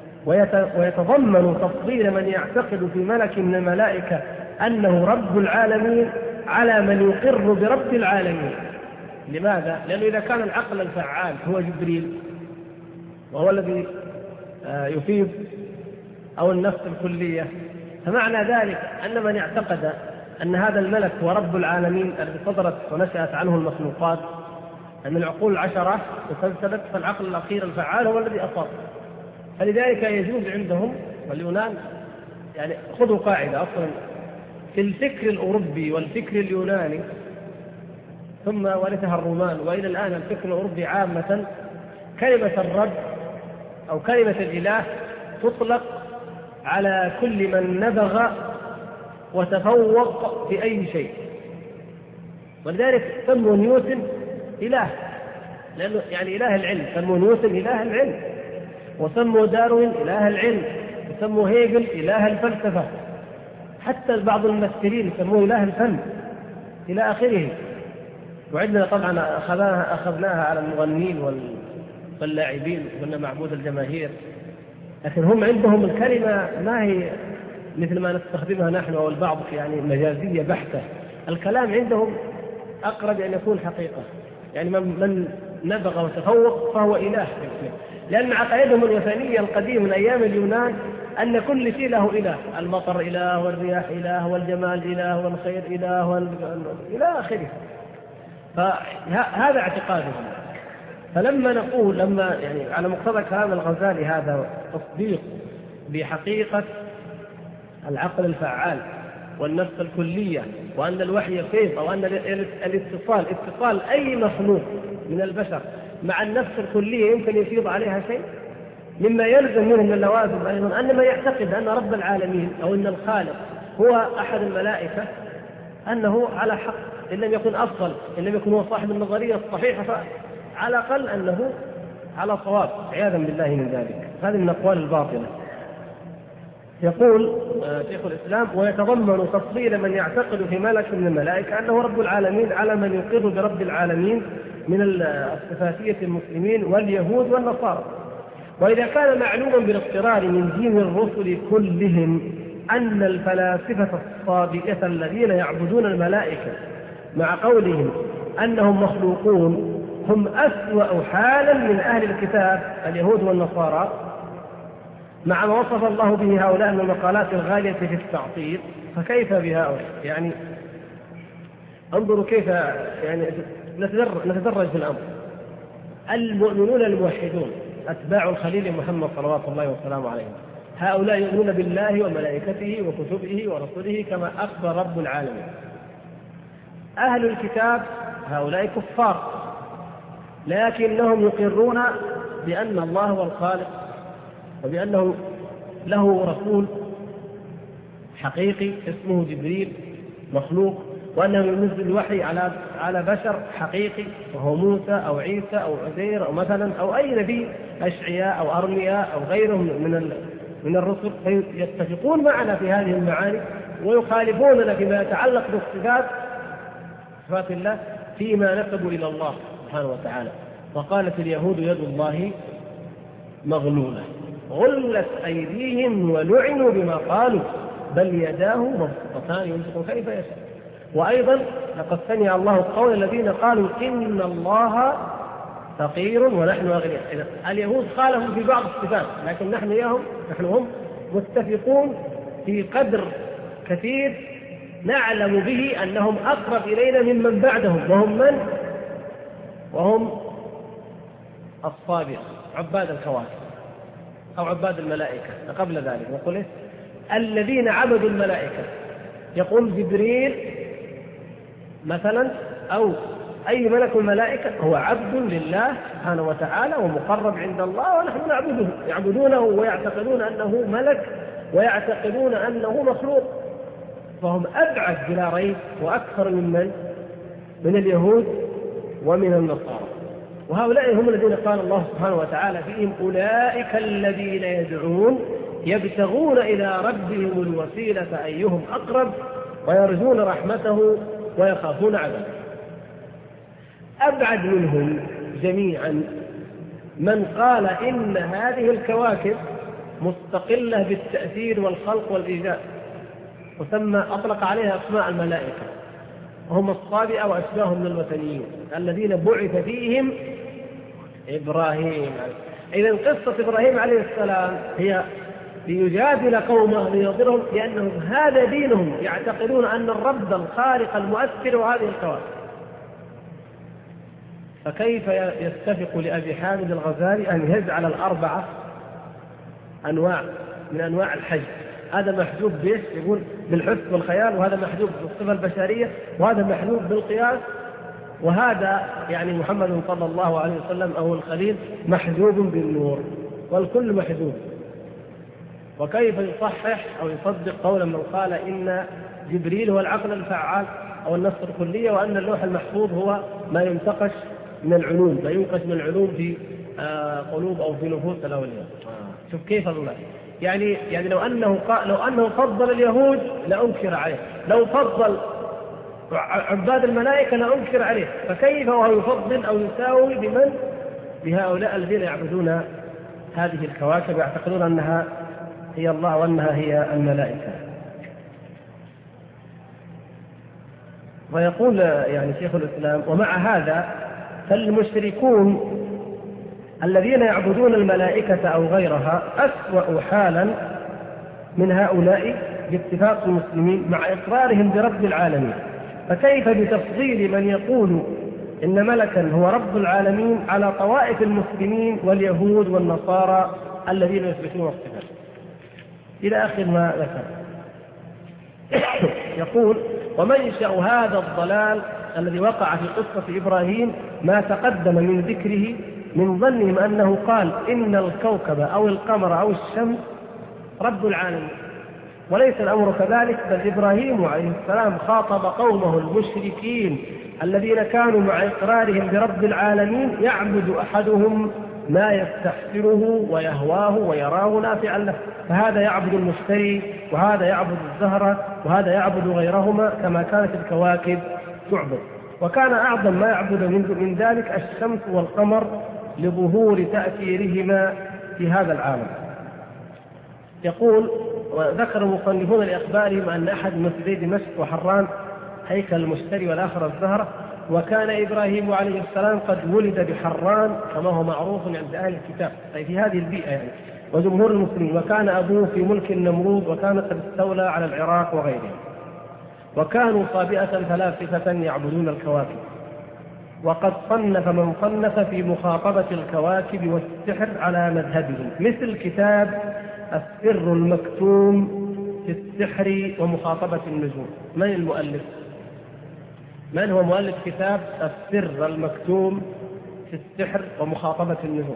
ويتضمن تفضيل من يعتقد في ملك من الملائكة أنه رب العالمين على من يقر برب العالمين. لماذا؟ لأنه إذا كان العقل الفعال هو جبريل وهو الذي يفيض أو النفس الكلية، فمعنى ذلك أن من اعتقد أن هذا الملك هو رب العالمين الذي صدرت ونشأت عنه المخلوقات، أن العقول 10 تسلسلت، فالعقل الأخير الفعال هو الذي أصاب. فلذلك يجوز عندهم واليونان، يعني خذوا قاعدة أصلا في الفكر الأوروبي والفكر اليوناني ثم ورثها الرومان وإلى الآن الفكر الأوروبي عامة، كلمة الرب أو كلمة الإله تطلق على كل من نبغ وتفوق في أي شيء. ولذلك سموا نيوتن إله، لأنه يعني إله العلم، سموا نيوتن إله العلم، وسموا داروين إله العلم، وسموا هيجل إله الفلسفة، حتى بعض الممثلين سموه إله الفن إلى آخره. وعندنا طبعا أخذناها على المغنين واللاعبين، قلنا معبود الجماهير، لكن هم عندهم الكلمة ما هي مثل ما نستخدمها نحن أو البعض يعني مجازية بحتة. الكلام عندهم أقرب أن يكون حقيقة، يعني من نبغ وتفوق فهو إله، لأن عقائدهم الوثنية القديمة من أيام اليونان أن كل شيء له إله، المطر إله والرياح إله والجمال إله والخير إله إلى آخره. فهذا اعتقادهم. فلما نقول يعني على مقتضى كلام الغزالي هذا تصديق بحقيقة العقل الفعال والنفس الكلية، وأن الوحي فيض، أو أن اتصال أي مخلوق من البشر مع النفس الكلية يمكن يفيض عليها شيء، مما يلزم منه من اللوازم أيضا أن من يعتقد أن رب العالمين أو أن الخالق هو أحد الملائكة أنه على حق، إن لم يكن أفضل، إن لم يكن هو صاحب النظرية الصحيحة، فعلى الأقل أنه على صواب، عياذا بالله من ذلك. هذه من الأقوال الباطلة. يقول شيخ الإسلام: ويتضمن تفصيل من يعتقد في ملك من الملائكة أنه رب العالمين على من يقر برب العالمين من الصفاتية المسلمين واليهود والنصارى. وإذا كان معلوما بالاضطرار من دين الرسل كلهم أن الفلاسفة الصابئة الذين يعبدون الملائكة مع قولهم أنهم مخلوقون هم أسوأ حالا من أهل الكتاب اليهود والنصارى، مع ما وصف الله به هؤلاء من المقالات الغالية في التعطيل، فكيف بهؤلاء؟ يعني انظروا كيف يعني نتدرج في الأمر. المؤمنون الموحدون أتباع الخليل محمد صلوات الله وسلامه عليه، هؤلاء يؤمنون بالله وملائكته وكتبه ورسله كما أخبر رب العالمين. أهل الكتاب هؤلاء كفار، لكنهم يقرون بأن الله هو الخالق، وبأنه له رسول حقيقي اسمه جبريل مخلوق، وأنه ينزل الوحي على بشر حقيقي وهو موسى أو عيسى أو عزير أو مثلا أو أي نبي، أشعياء أو أرمياء أو غيرهم من الرسل، فيتفقون معنا في هذه المعاني ويخالفوننا فيما يتعلق بصفات الله فيما نسبوا إلى الله سبحانه وتعالى. وقالت اليهود يد الله مغلولة غلت أيديهم ولعنوا بما قالوا بل يداه مبسوطتان ينفق كيف يشاء. وأيضا لقد سمع الله قول الذين قالوا إن الله فقير ونحن أغنياء. اليهود خالفوا في بعض الصفات، لكن نحن هم متفقون في قدر كثير نعلم به أنهم أقرب إلينا ممن بعدهم، وهم الصابئة عباد الكواكب أو عباد الملائكة قبل ذلك. يقول الذين عبدوا الملائكة، يقول جبريل مثلا أو أي ملك الملائكة هو عبد لله سبحانه وتعالى ومقرب عند الله، ونحن نعبده، يعبدونه ويعتقدون أنه ملك ويعتقدون أنه مخلوق، فهم أبعد بلا ريب وأكثر من اليهود ومن النصارى. وهؤلاء هم الذين قال الله سبحانه وتعالى فيهم أولئك الذين يدعون يبتغون إلى ربهم الوسيلة أيهم أقرب ويرجون رحمته ويخافون عذابه. أبعد منهم جميعا من قال إن هذه الكواكب مستقلة بالتأثير والخلق والإيجاد، وسمى أطلق عليها أسماء الملائكة، وهم الصابئة وأشباههم من الوثنيين الذين بعث فيهم إبراهيم. إذن قصة إبراهيم عليه السلام هي ليجادل قومه ليضرهم، لأنهم هذا دينهم، يعتقدون أن الرب الخالق المؤثر وهذه الكواكب. فكيف يتفق لأبي حامد الغزالي أن يجعل الأربعة أنواع من أنواع الحج؟ هذا محجوب بإيش؟ يقول بالحس والخيال، وهذا محجوب بالصفة البشرية، وهذا محجوب بالقياس، وهذا يعني محمد صلى الله عليه وسلم أو الخليل محجوب بالنور، والكل محجوب. وكيف يصحح أو يصدق قولا من قال إن جبريل هو العقل الفعال أو النص الكلية، وأن اللوح المحفوظ هو ما ينتقش من العلوم، ما ينقش من العلوم في قلوب أو في نفوس الأولياء. شوف كيف الله يعني لو أنه فضل اليهود لأنكر عليه، لو فضل عباد الملائكة لأنكر عليه، فكيف وهو يفضل أو يساوي بهؤلاء الذين يعبدون هذه الكواكب يعتقدون أنها هي الله وأنها هي الملائكة. ويقول يعني شيخ الإسلام: ومع هذا فالمشركون الذين يعبدون الملائكة أو غيرها أسوأ حالا من هؤلاء باتفاق المسلمين مع إقرارهم برب العالمين. فكيف بتفضيل من يقول إن ملكا هو رب العالمين على طوائف المسلمين واليهود والنصارى الذين يثبتون الصفات؟ إلى آخر ما ذكر. يقول: ومنشأ هذا الضلال الذي وقع في قصة إبراهيم ما تقدم من ذكره من ظنهم أنه قال إن الكوكب أو القمر أو الشمس رب العالمين، وليس الأمر كذلك، بل إبراهيم عليه السلام خاطب قومه المشركين الذين كانوا مع إقرارهم برب العالمين يعبد أحدهم ما يستحسره ويهواه ويراه نافعا له، فهذا يعبد المشتري وهذا يعبد الزهرة وهذا يعبد غيرهما كما كانت الكواكب تعبد. وكان أعظم ما يعبد من ذلك الشمس والقمر لظهور تأثيرهما في هذا العالم. يقول: وذكر المصنفون لأخبارهم أن أحد مسجدي دمشق وحران هيكل المشتري والآخر الزهرة، وكان إبراهيم عليه السلام قد ولد بحران كما هو معروف عند أهل الكتاب، أي في هذه البيئة يعني، وجمهور المسلمين، وكان أبوه في ملك النمرود وكان قد استولى على العراق وغيرها، وكانوا صابئة فلاسفة يعبدون الكواكب. وقد صنف من صنف في مخاطبة الكواكب والسحر على مذهبهم، مثل كتاب السر المكتوم في السحر ومخاطبة النجوم. من المؤلف؟ من هو مؤلف كتاب السر المكتوم في السحر ومخاطبة النجوم؟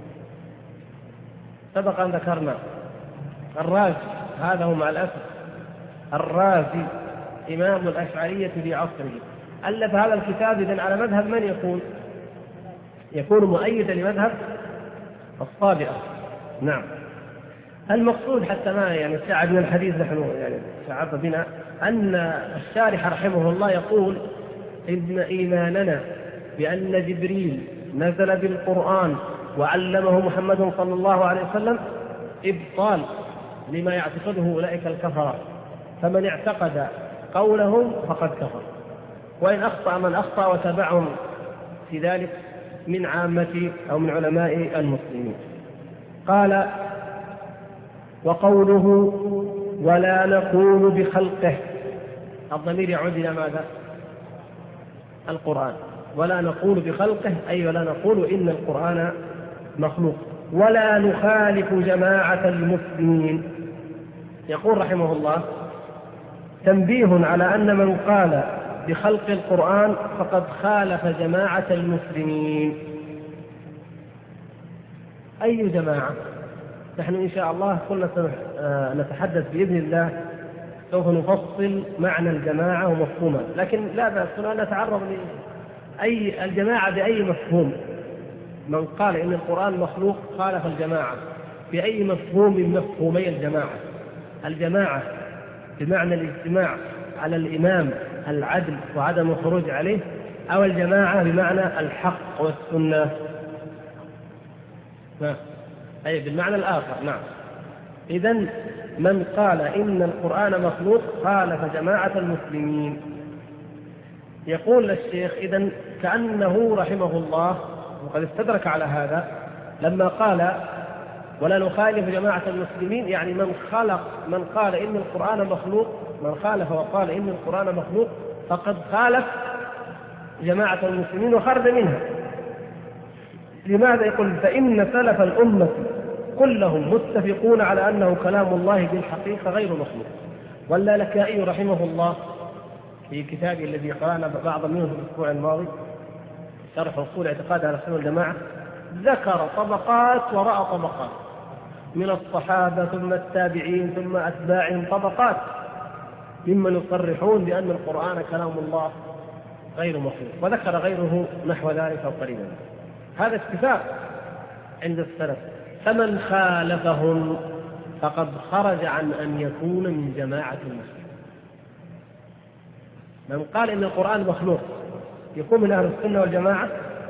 سبق أن ذكرنا الرازي، هذا هو مع الأسف الرازي إمام الأشعرية في عصره، ألف هذا الكتاب. إذن على مذهب من يكون مؤيدا لمذهب الصابئة. نعم. المقصود حتى ما يعني ساعد من الحديث نحن يعني شعب بنا أن الشارح رحمه الله يقول: إن إيماننا بأن جبريل نزل بالقرآن وعلمه محمد صلى الله عليه وسلم إبطال لما يعتقده أولئك الكفرة، فمن اعتقد قولهم فقد كفر، وإن أخطأ من أخطأ وتبعهم في ذلك من عامة أو من علماء المسلمين. قال: وقوله ولا نقول بخلقه، الضمير يعود إلى ماذا؟ القرآن. ولا نقول بخلقه أي ولا نقول إن القرآن مخلوق، ولا نخالف جماعة المسلمين. يقول رحمه الله: تنبيه على أن من قال بخلق القرآن فقد خالف جماعة المسلمين. أي جماعة؟ نحن إن شاء الله كنا نتحدث بإذن الله، سوف نفصل معنى الجماعة ومفهومها، لكن لا بأس أن نتعرض لأي الجماعة بأي مفهوم. من قال إن القرآن مخلوق خالف الجماعة بأي مفهوم من مفهومي الجماعة. الجماعة بمعنى الاجتماع على الإمام العدل وعدم الخروج عليه، أو الجماعة بمعنى الحق والسنة؟ أي بالمعنى الآخر. نعم. إذن من قال إن القرآن مخلوق خالف جماعة المسلمين. يقول الشيخ: إذن كأنه رحمه الله وقد استدرك على هذا لما قال ولا نخالف جماعة المسلمين، يعني من قال إن القرآن مخلوق، من خالف وقال إن القرآن مخلوق فقد خالف جماعة المسلمين وخرج منها. لماذا؟ يقول: فإن سلف الأمة كلهم متفقون على أنه كلام الله بالحقيقة غير مخلوق. واللالكائي رحمه الله في كتابه الذي قرأنا بعض منه في الأسبوع الماضي شرح أصول اعتقاد أهل السنة والجماعة ذكر طبقات وراء طبقات من الصحابة ثم التابعين ثم أتباعهم، طبقات ممن يصرحون بأن القرآن كلام الله غير مخلوق، وذكر غيره نحو ذلك أو قريبا. هذا اتفاق عند السلف. فمن خالفهم فقد خرج عن أن يكون من جماعة المسلمين. من قال إن القرآن مخلوق يكون من أهل السنة والجماعة؟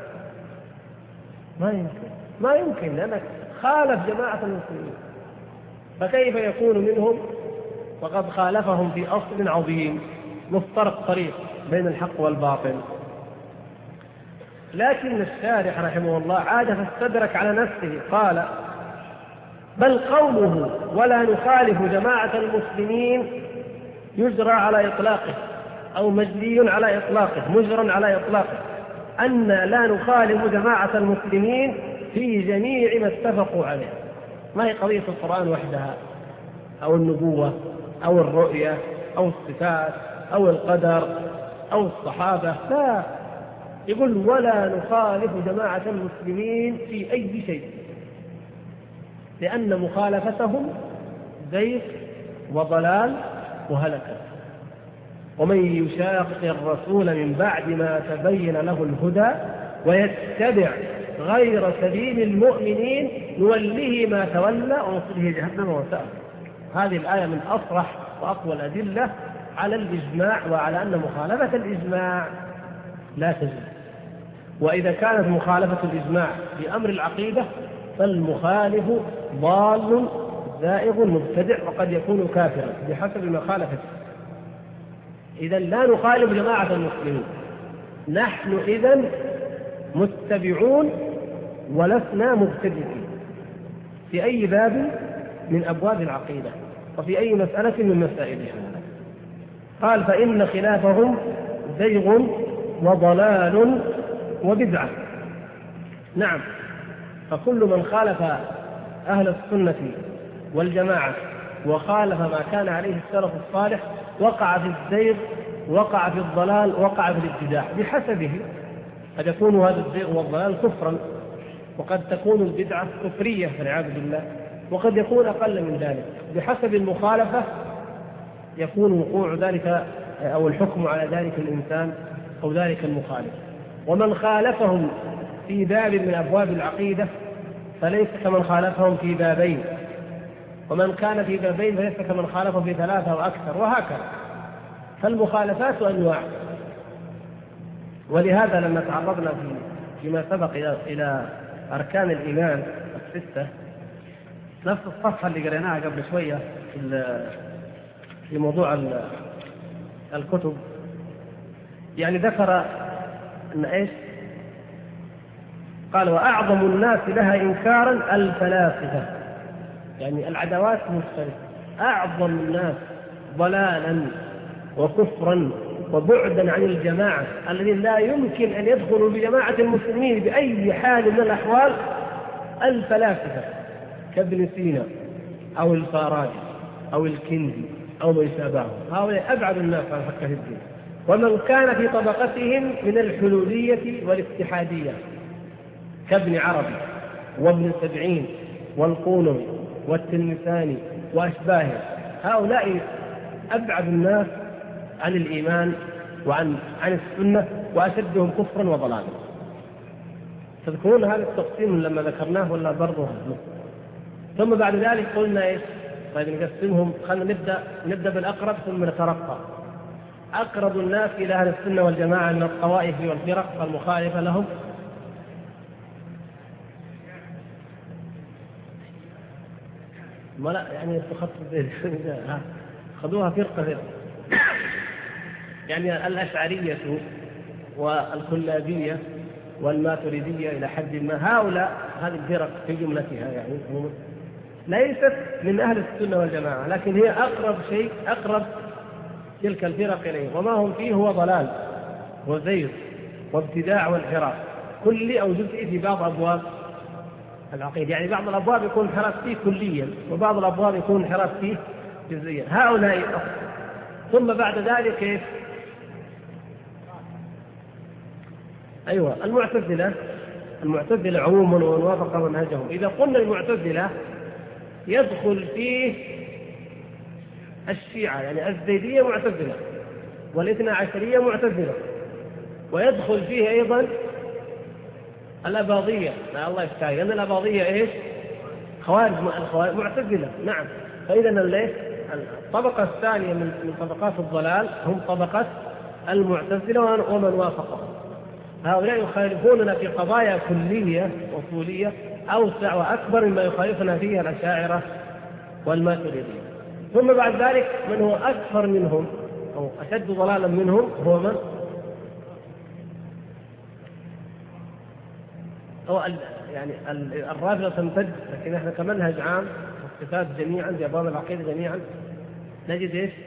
ما يمكن لأنك خالف جماعة المسلمين، فكيف يكون منهم وقد خالفهم في أصل عظيم مفترق طريق بين الحق والباطل؟ لكن الشارح رحمه الله عاد فاستدرك على نفسه، قال: بل قوله ولا نخالف جماعة المسلمين يجرى على إطلاقه، أو مجري على إطلاقه، مجرى على إطلاقه، أن لا نخالف جماعة المسلمين في جميع ما اتفقوا عليه. ما هي قضية القرآن وحدها أو النبوة أو الرؤية أو الصفات أو القدر أو الصحابة، لا، يقول ولا نخالف جماعة المسلمين في أي شيء، لأن مخالفتهم زيغ وضلال وهلكة. ومن يشاقق الرسول من بعد ما تبين له الهدى ويتبع غير سبيل المؤمنين نوله ما تولى ونصله جهنم وساءت. هذه الآية من أصرح وأقوى الأدلة على الإجماع وعلى أن مخالفة الإجماع لا تجوز. وإذا كانت مخالفة الإجماع في أمر العقيدة فالمخالف ضال زائغ مبتدع وقد يكون كافرا بحسب مخالفته. إذا لا نخالف جماعة المسلمين، نحن إذن متبعون ولسنا مبتدعين في أي باب من أبواب العقيدة وفي أي مسألة من مسائلها. قال فإن خلافهم زيغ وضلال وبدعة. نعم، فكل من خالف أهل السنة والجماعة وخالف ما كان عليه السلف الصالح وقع في الزيغ، وقع في الضلال، وقع في الابتداع بحسبه. قد يكون هذا الزيغ والضلال كفرا، وقد تكون البدعة كفرية والعياذ بالله، وقد يكون أقل من ذلك. بحسب المخالفة يكون وقوع ذلك أو الحكم على ذلك الإنسان أو ذلك المخالف. ومن خالفهم في باب من أبواب العقيدة فليس كمن خالفهم في بابين، ومن كان في بابين فليس كمن خالفهم في ثلاثة وأكثر، وهكذا. فالمخالفات أنواع. ولهذا لما تعرضنا فيما سبق إلى أركان الإيمان الستة، نفس الصفحة اللي قريناها قبل شوية في موضوع الكتب، يعني ذكر أن إيش؟ قال وأعظم الناس لها إنكارا الفلاسفة، يعني العداوات مختلفة. أعظم الناس ضلالا وكفرا وبعدا عن الجماعة الذين لا يمكن أن يدخلوا بجماعة المسلمين بأي حال من الأحوال الفلاسفة كابن سينا أو الفارابي أو الكندي أو ما يشابههم. هؤلاء أبعد الناس عن حقه الدين. ومن كان في طبقتهم من الحلولية والاتحادية كابن عربي وابن سبعين والقونوي والتلمساني وأشباهه، هؤلاء أبعد الناس عن الإيمان وعن السنة وأشدهم كفرا وضلالا. تذكرون هذا التقسيم لما ذكرناه ولا برضه؟ ثم بعد ذلك قلنا إيش؟ طيب نقسمهم، خلينا نبدأ بالأقرب ثم نترقى. أقرب الناس إلى أهل السنة والجماعة من الطوائف والفرق المخالفة لهم ما لا يعني خذوها فرقة يعني الأشعرية والكلابية والماتريدية إلى حد ما، هؤلاء هذه الفرق في جملتها يعني ليست من أهل السنة والجماعة، لكن هي أقرب شيء، أقرب تلك الفرق إليه، وما هم فيه هو ضلال وزيغ وابتداع وانحراف كلي أو جزئي في بعض أبواب العقيدة. يعني بعض الأبواب يكون انحراف فيه كليا وبعض الأبواب يكون انحراف فيه جزئيا. هؤلاء ثم بعد ذلك كيف؟ أيوة المعتزلة عموما ومن وافق منهجهم. إذا قلنا المعتزلة يدخل فيه الشيعة، يعني الزيدية معتزلة والاثنى عشرية معتزلة، ويدخل فيه أيضا الأباضية، لا الله يفتحي، لأن الأباضية إيش؟ خوارج معتزلة. نعم. فإذا الطبقة الثانية من طبقات الضلال هم طبقة المعتزلة ومن وافقهم. هؤلاء يخالفوننا في قضايا كلية وصولية أوسع وأكبر مما يخالفنا فيها الأشاعرة والماتريدية. ثم بعد ذلك من هو أكثر منهم أو أشد ضلالا منهم هو من؟ هو يعني الرافضة تمتد، لكن احنا كمنهج عام الصفات جميعا في أبواب العقيدة جميعا نجد ايش؟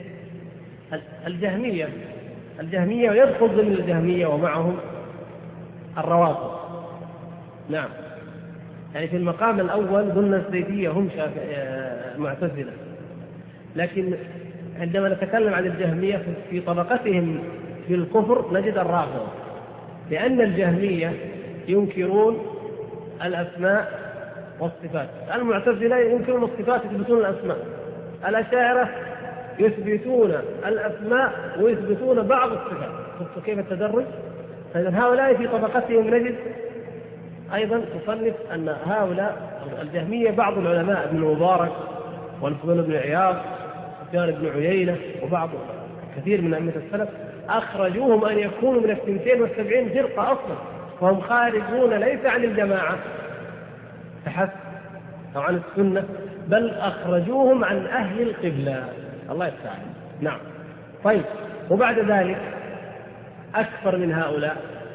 الجهمية ويدخل ضمن الجهمية ومعهم الروافض. نعم. يعني في المقام الأول قلنا الزيدية هم معتزلة، لكن عندما نتكلم عن الجهمية في طبقتهم في الكفر نجد الرافضة، لأن الجهمية ينكرون الأسماء والصفات، المعتزلة ينكرون الصفات يثبتون الأسماء، الأشاعرة يثبتون الأسماء ويثبتون بعض الصفات. شفتوا كيف التدرج؟ فإذا هؤلاء في طبقتهم نجد أيضا تصنف أن هؤلاء الجهمية بعض العلماء ابن مبارك والفضيل بن عياض وسفيان بن عيينة وبعض كثير من أئمة السلف أخرجوهم أن يكونوا من 72 فرقة أصلا، وهم خارجون ليس عن الجماعة فحسب أو عن السنة، بل أخرجوهم عن أهل القبلة. الله يستعان. نعم. طيب، وبعد ذلك أكثر من هؤلاء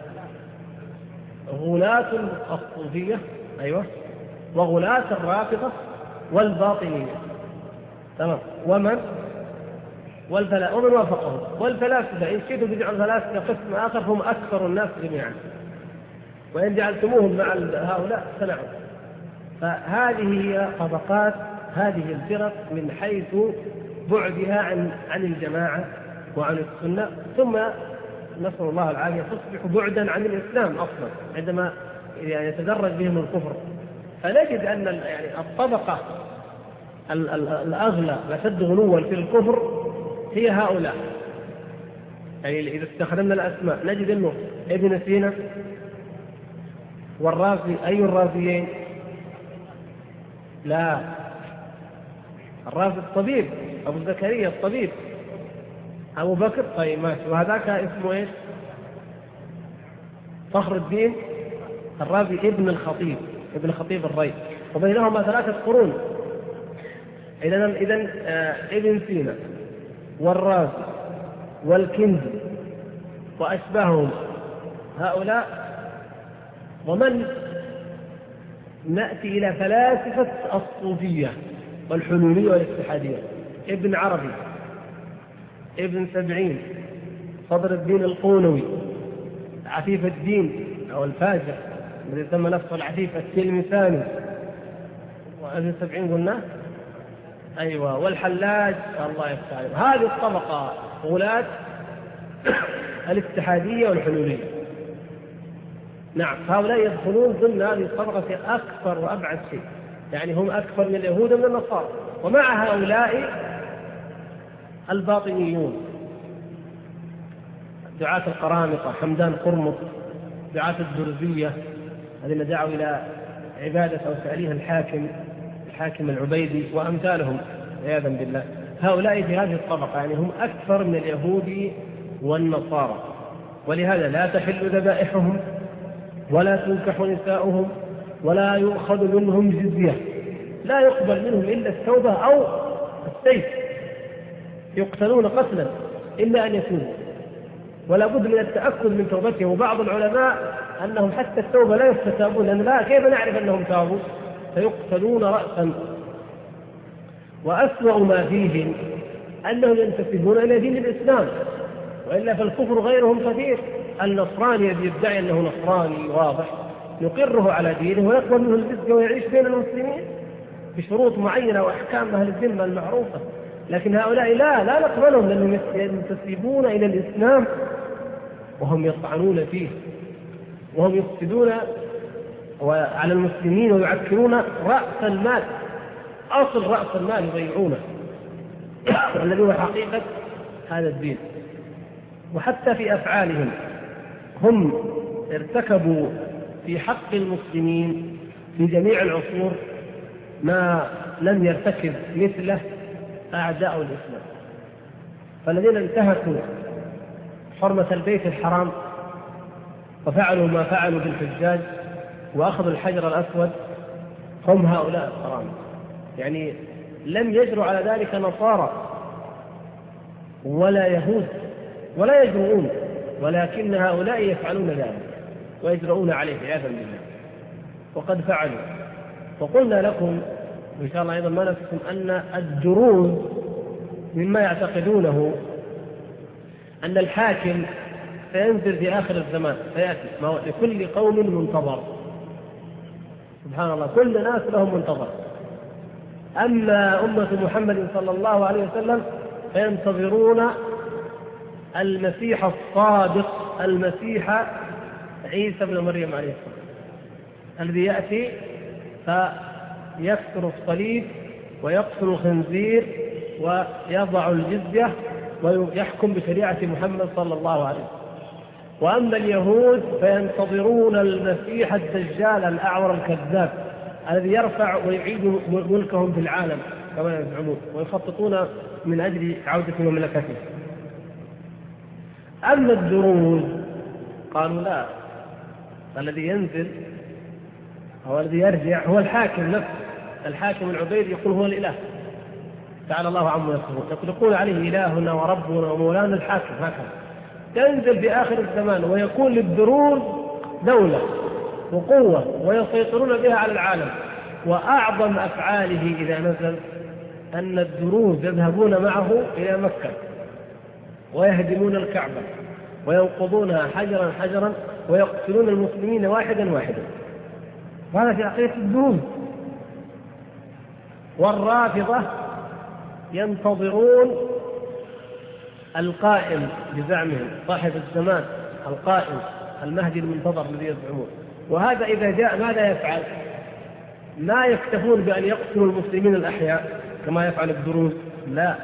غلاة الصوفية، أيوة، وغلاة الرافضة والباطنية، تمام، ومن وافقهم والفلاسفة. إن شئتم تجعلوا الفلاسفة قسم آخر هم أكثر الناس جميعا، وإن جعلتموهم مع هؤلاء سنعوا. فهذه هي طبقات هذه الفرق من حيث بعدها عن الجماعة وعن السنة، ثم نسأل الله العافية تصبح بعدا عن الإسلام أصلا عندما يتدرج بهم الكفر. فنجد أن الطبقة الأغلى الأشد غلوا في الكفر هي هؤلاء. يعني إذا استخدمنا الأسماء نجد أنه ابن سينا والرازي، أي الرازيين؟ لا، الرازي الطبيب أبو زكريا الطبيب أبو بكر. طيب ماشي، وهذاك اسمه إيش؟ فخر الدين الرازي ابن الخطيب الري، وبينهما 3 قرون. إذن ابن سينا والرازي والكندي وأشباههم هؤلاء. ومن نأتي إلى فلاسفة الصوفية والحلولية والاتحادية، ابن عربي، ابن سبعين، صدر الدين القونوي، عفيف الدين أو الفاجر الذي سمى نفسه العفيف التلمساني، وابن سبعين قلنا أيوة، والحلاج. الله يفتح. هذه الطبقة غلاة الاتحادية والحلولية. نعم، هؤلاء يدخلون ضمن هذه الطبقة أكثر وأبعد شيء، يعني هم أكثر من اليهود ومن النصارى. ومع هؤلاء الباطنيون، دعاة القرامطة، حمدان قرمط، دعاة الدرزية الذين دعوا إلى عبادة أو تأليه الحاكم العبيدي وأمثالهم عياذا بالله. هؤلاء في هذه الطبقة يعني هم أكثر من اليهود والنصارى، ولهذا لا تحل ذبائحهم ولا تنكح نساؤهم ولا يؤخذ منهم جزية، لا يقبل منهم إلا التوبة أو السيف، يقتلون قتلا إلا أن يتوبوا، ولا بد من التأكد من توبتهم. وبعض العلماء أنهم حتى التوبة لا يستتابون، لأن لا، كيف نعرف أنهم تابوا؟ فيقتلون رأسا. وأسوأ ما فيهم أنهم ينتسبون إلى دين الإسلام، وإلا فالكفر غيرهم كثير. النصراني الذي يدعي أنه نصراني واضح نقره على دينه ويقبل منه الجزية ويعيش بين المسلمين بشروط معينة وأحكام أهل الذمة المعروفة. لكن هؤلاء لا نقبلهم، لأنهم ينتسبون إلى الإسلام وهم يطعنون فيه، وهم يفسدون على المسلمين ويعكرون رأس المال، أصل رأس المال يضيعونه الذي هو حقيقة هذا الدين. وحتى في أفعالهم هم ارتكبوا في حق المسلمين في جميع العصور ما لم يرتكب مثله أعداء الإسلام. فالذين انتهكوا حرمة البيت الحرام وفعلوا ما فعلوا بالحجاج وأخذوا الحجر الأسود هم هؤلاء الحرام. يعني لم يجروا على ذلك نصارى ولا يهود ولا يجرؤون، ولكن هؤلاء يفعلون ذلك ويجرؤون عليه عياذا بالله، وقد فعلوا. وقلنا لكم إن شاء الله أيضا ما نفسكم أن الدروز مما يعتقدونه أن الحاكم سينزل في آخر الزمان، سيأتي لكل قوم منتظر. سبحان الله، كل ناس لهم منتظر. أما أمة محمد صلى الله عليه وسلم فينتظرون المسيح الصادق، المسيح عيسى بن مريم عليه السلام، الذي يأتي فيكسر الصليب ويقتل الخنزير ويضع الجزية ويحكم بشريعة محمد صلى الله عليه وسلم. وأما اليهود فينتظرون المسيح الدجال الأعور الكذاب الذي يرفع ويعيد ملكهم في العالم كما يزعمون، ويخططون من أجل عودة مملكته. أما الدروز قالوا لا، الذي ينزل أو الذي يرجع هو الحاكم نفسه، الحاكم العبيد يقول هو الإله تعالى الله عما يصفون، يقول عليه إلهنا وربنا ومولانا الحاكم، هكذا ينزل في آخر الزمان ويكون للدروز دولة وقوة ويسيطرون بها على العالم. وأعظم أفعاله إذا نزل أن الدروز يذهبون معه إلى مكة ويهدمون الكعبة وينقضونها حجرا حجرا ويقتلون المسلمين واحدا واحدا، وهذا في عقيدة الدروز. والرافضة ينتظرون القائم بزعمهم صاحب الزمان القائم المهدي المنتظر الذي يزعمون، وهذا إذا جاء ماذا يفعل؟ ما يكتفون بأن يقتلوا المسلمين الأحياء كما يفعل الدروز، لا،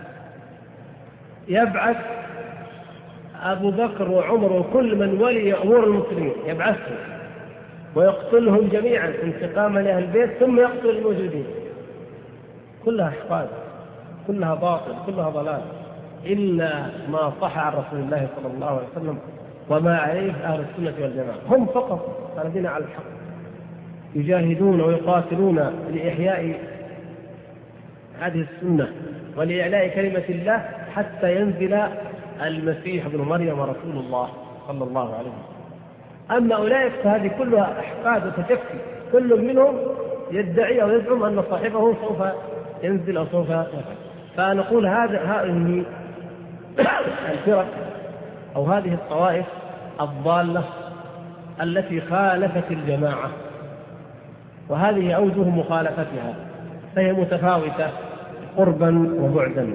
يبعث أبو بكر وعمر وكل من ولي أمور المسلمين يبعثهم ويقتلهم جميعا انتقاما لأهل البيت، ثم يقتل الموجودين. كلها حقاد، كلها باطل، كلها ضلال، إلا ما صح عن رسول الله صلى الله عليه وسلم وما عليه أهل السنة والجماعة. هم فقط الذين على الحق يجاهدون ويقاتلون لإحياء هذه السنة ولإعلاء كلمة الله حتى ينزل المسيح ابن مريم رسول الله صلى الله عليه وسلم. أما أولئك فهذه كلها أحقاد وتشكي، كل منهم يدعي أو يزعم أن صاحبه سوف ينزل أو سوف يفعل. فنقول هذه الفرق أو هذه الطوائف الضالة التي خالفت الجماعة، وهذه أوجه مخالفتها، فهي متفاوتة قربا وبعدا.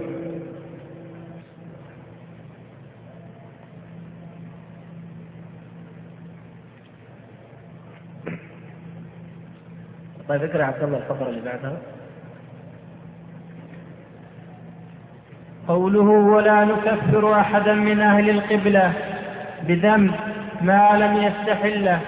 طيب اقرأ عبد الله الفقرة اللي بعدها. قوله ولا نكفر أحدا من أهل القبلة بذنب ما لم يستحله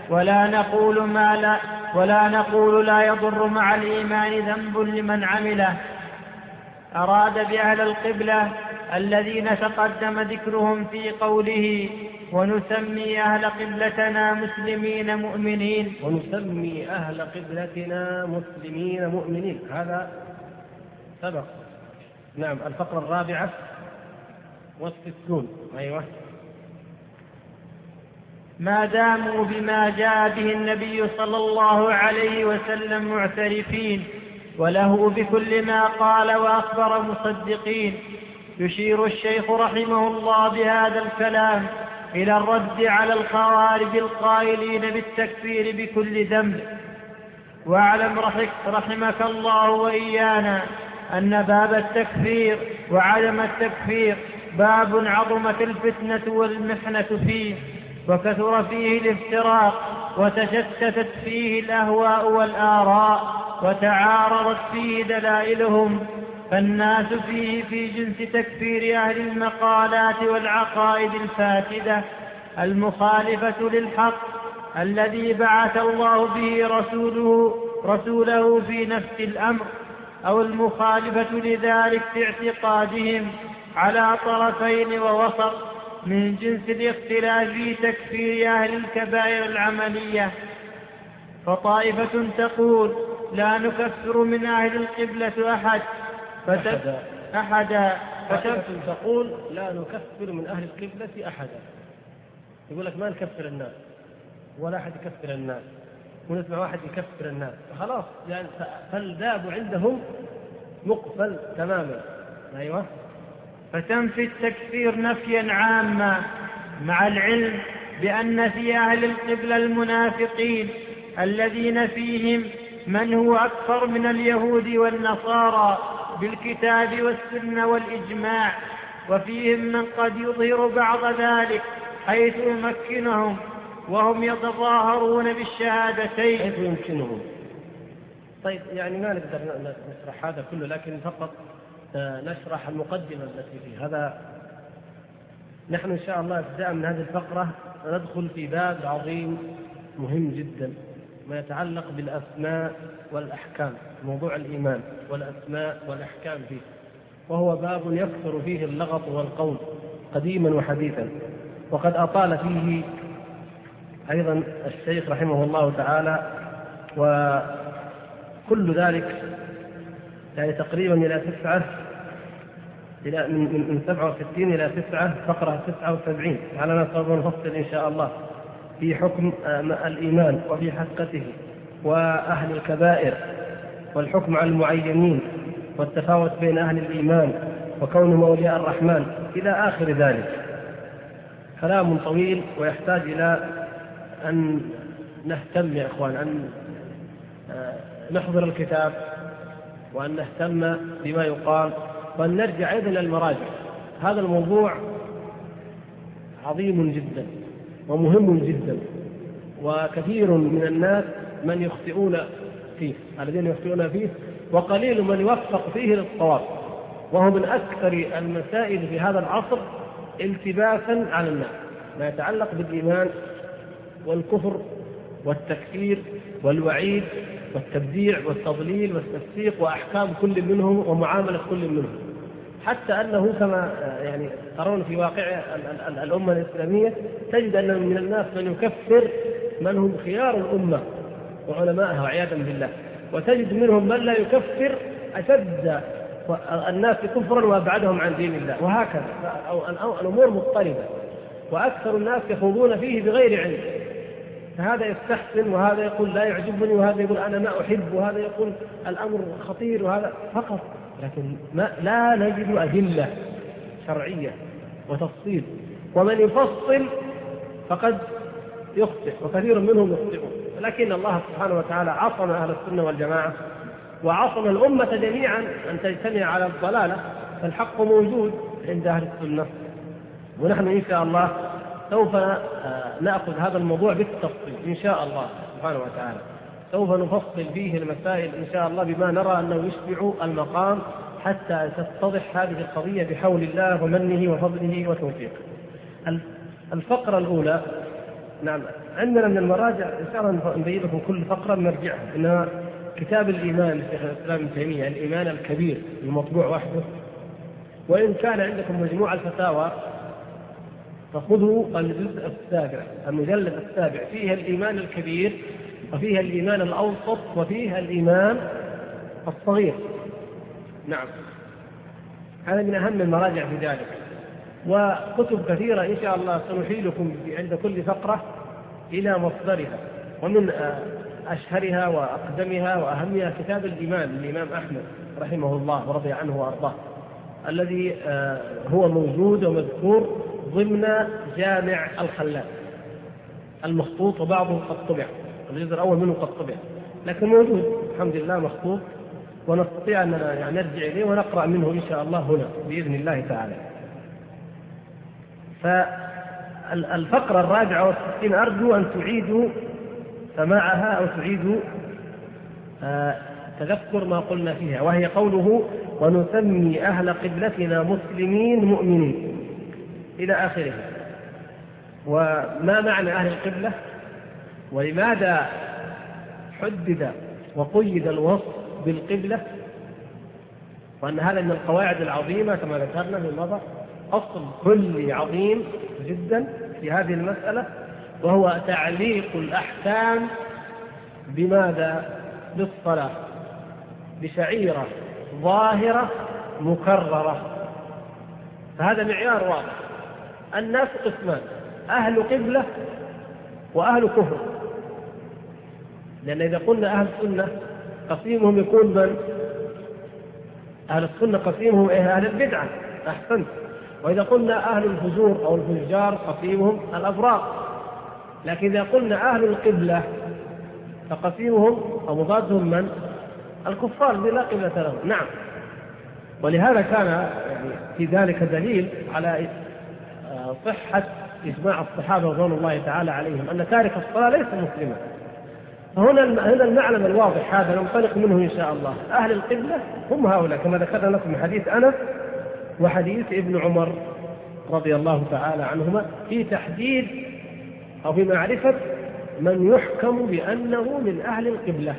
ولا نقول لا يضر مع الإيمان ذنب لمن عمله. أراد بأهل القبلة الذين تقدم ذكرهم في قوله ونسمي أهل قبلتنا مسلمين مؤمنين. ونسمي أهل قبلتنا مسلمين مؤمنين، هذا سبق. نعم، الفقرة الرابعة والستون. أيوة. ما داموا بما جاء به النبي صلى الله عليه وسلم معترفين وله بكل ما قال وأخبر مصدقين. يشير الشيخ رحمه الله بهذا الكلام إلى الرد على الخوارج القائلين بالتكفير بكل ذنب. واعلم رحمك الله وإيانا أن باب التكفير وعدم التكفير باب عظمت الفتنة والمحنة فيه، وكثر فيه الافتراق، وتشتتت فيه الأهواء والآراء، وتعارضت فيه دلائلهم، فالناس فيه في جنس تكفير أهل المقالات والعقائد الفاسدة المخالفة للحق الذي بعث الله به رسوله في نفس الأمر، أو المخالفة لذلك في اعتقادهم على طرفين ووسط من جنس الاختلاف في تكفير أهل الكبائر العملية. فطائفة تقول لا نكفر من أهل القبلة أحدا تقول لا نكفر من أهل القبلة أحدا. يقول لك ما نكفر الناس ولا أحد يكفر الناس، ونسمع واحد يكفر الناس خلاص، يعني فالباب عندهم مقفل تماما. أيوة. فتنفي التكفير نفيا عاما مع العلم بأن في أهل القبلة المنافقين الذين فيهم من هو أكثر من اليهود والنصارى بالكتاب والسنة والإجماع، وفيهم من قد يظهر بعض ذلك حيث يمكنهم وهم يتظاهرون بالشهادتين. حيث يمكنهم. طيب يعني ما نقدر نشرح هذا كله، لكن فقط نشرح المقدمة التي فيه هذا. نحن إن شاء الله ابتداء من هذه الفقرة ندخل في باب عظيم مهم جدا ما يتعلق بالأسماء والأحكام، موضوع الإيمان والأسماء والأحكام فيه، وهو باب يكثر فيه اللغط والقول قديما وحديثا، وقد أطال فيه أيضا الشيخ رحمه الله تعالى، وكل ذلك يعني تقريبا من 67 إلى 9 فقرة 79 على سوف نفصل إن شاء الله في حكم الإيمان وفي حقته وأهل الكبائر والحكم على المعينين والتفاوت بين أهل الإيمان وكونهم أولياء الرحمن إلى آخر ذلك. كلام طويل ويحتاج إلى أن نهتم يا إخوان، أن نحضر الكتاب وأن نهتم بما يقال وأن نرجع أيضا إلى المراجع. هذا الموضوع عظيم جدا ومهم جدا، وكثير من الناس من يخطئون فيه، الذين يخطئون فيه، وقليل من يوفق فيه للصواب، وهو من أكثر المسائل في هذا العصر التباسا على الناس، ما يتعلق بالإيمان والكفر والتكفير والوعيد والتبديع والتضليل والتفسيق وأحكام كل منهم ومعاملة كل منهم، حتى أنه كما يعني ترون في واقع الأمة الإسلامية تجد أن من الناس من يكفر من هم خيار الأمة وعلمائها وعياذا بالله، وتجد منهم من لا يكفر أشد الناس كفرا وأبعدهم عن دين الله، وهكذا الأمور مضطربة، وأكثر الناس يخوضون فيه بغير علم، فهذا يستحسن وهذا يقول لا يعجبني وهذا يقول أنا ما أحب وهذا يقول الأمر خطير وهذا فقط، لكن لا نجد أدلة شرعية وتفصيل، ومن يفصل فقد يخطئ وكثير منهم يخطئون، لكن الله سبحانه وتعالى عصم أهل السنة والجماعة وعصم الأمة جميعا أن تجتمع على الضلالة، فالحق موجود عند أهل السنة، ونحن إن شاء الله سوف نأخذ هذا الموضوع بالتفصيل إن شاء الله سبحانه وتعالى، سوف نفصل فيه المسائل إن شاء الله بما نرى أنه يشبع المقام حتى تتضح هذه القضية بحول الله ومنه وفضله وتوفيقه. الفقرة الأولى، نعم عندنا من المراجع إن شاء الله نبين لكم كل فقرة نرجعها، إنها كتاب الإيمان لشيخ الإسلام ابن تيمية، الإيمان الكبير المطبوع وحده، وإن كان عندكم مجموعة الفتاوى فخذوا الجزء السابع المجلد السابع، فيها الإيمان الكبير وفيها الإيمان الأوسط وفيها الإيمان الصغير. نعم هذا من أهم المراجع في ذلك، وكتب كثيرة إن شاء الله سنحيلكم عند كل فقرة إلى مصدرها، ومن أشهرها وأقدمها وأهمها كتاب الإيمان للإمام أحمد رحمه الله ورضي عنه وأرضاه، الذي هو موجود ومذكور ضمن جامع الخلال المخطوط، وبعضه قد طبع، الجزء الأول منه قد طبع، لكن موجود الحمد لله مخطوط، ونستطيع أن نرجع إليه ونقرأ منه إن شاء الله هنا بإذن الله تعالى. فالفقرة 64 أرجو أن تعيدوا سماعها أو تعيدوا تذكر ما قلنا فيها، وهي قوله ونسمي أهل قبلتنا مسلمين مؤمنين إلى آخره. وما معنى أهل القبلة؟ ولماذا حدد وقيد الوصف بالقبلة؟ وأن هذا من القواعد العظيمة كما ذكرنا في المضى، أصل كلي عظيم جدا في هذه المسألة، وهو تعليق الأحكام بماذا؟ بالصلاة، بشعيرة ظاهرة مكررة. فهذا معيار واضح. الناس قسمان، أهل قبلة وأهل كفر، لأن إذا قلنا أهل السنة قسيمهم يكون من؟ أهل السنة قسيمهم أهل البدعة، أحسنت. وإذا قلنا أهل الفجور أو الفجار قسيمهم الأبرار. لكن إذا قلنا أهل القبلة فقسيمهم أو مضادهم من؟ الكفار الذين لا قبلة لهم. نعم، ولهذا كان يعني في ذلك دليل على صحة إجماع الصحابة رضوان الله تعالى عليهم أن تارك الصلاة ليس مسلما. هنا المعلم الواضح هذا ننطلق منه إن شاء الله. أهل القبلة هم هؤلاء كما ذكرنا لكم حديث أنس وحديث ابن عمر رضي الله تعالى عنهما في تحديد أو في معرفة من يحكم بأنه من أهل القبلة.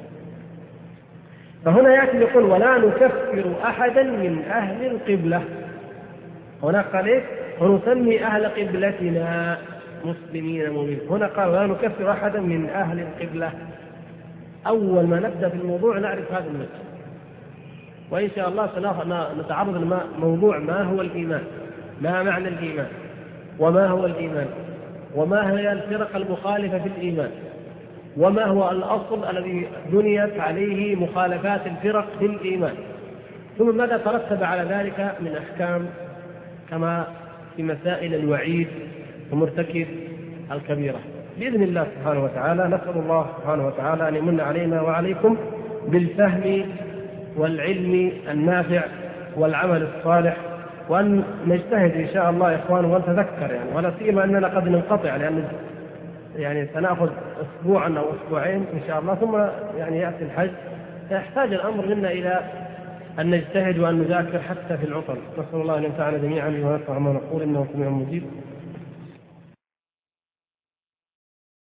فهنا يأتي يقول ولا نكفر أحدا من أهل القبلة. هنا قال إيه؟ ونسمي أهل قبلتنا مسلمين مؤمنين. هنا قال ولا نكفر أحدا من أهل القبلة. أول ما نبدأ في الموضوع نعرف هذا المسألة، وإن شاء الله سنتعرض لموضوع ما هو الإيمان، ما معنى الإيمان، وما هو الإيمان، وما هي الفرق المخالفة في الإيمان، وما هو الأصل الذي بنيت عليه مخالفات الفرق في الإيمان، ثم ماذا ترتب على ذلك من أحكام كما في مسائل الوعيد ومرتكب الكبيرة. بإذن الله سبحانه وتعالى نسأل الله سبحانه وتعالى أن يمن علينا وعليكم بالفهم والعلم النافع والعمل الصالح، وأن نجتهد إن شاء الله يا إخوان ونتذكر يعني، ولا سيما أننا قد ننقطع لأن يعني سنأخذ أسبوعا أو أسبوعين إن شاء الله، ثم يعني يأتي الحج، فيحتاج الأمر منا إلى أن نجتهد وأن نذاكر حتى في العطل. نسأل الله أن ينفعنا جميعا ونفع ما نقول إنه سميع مجيب.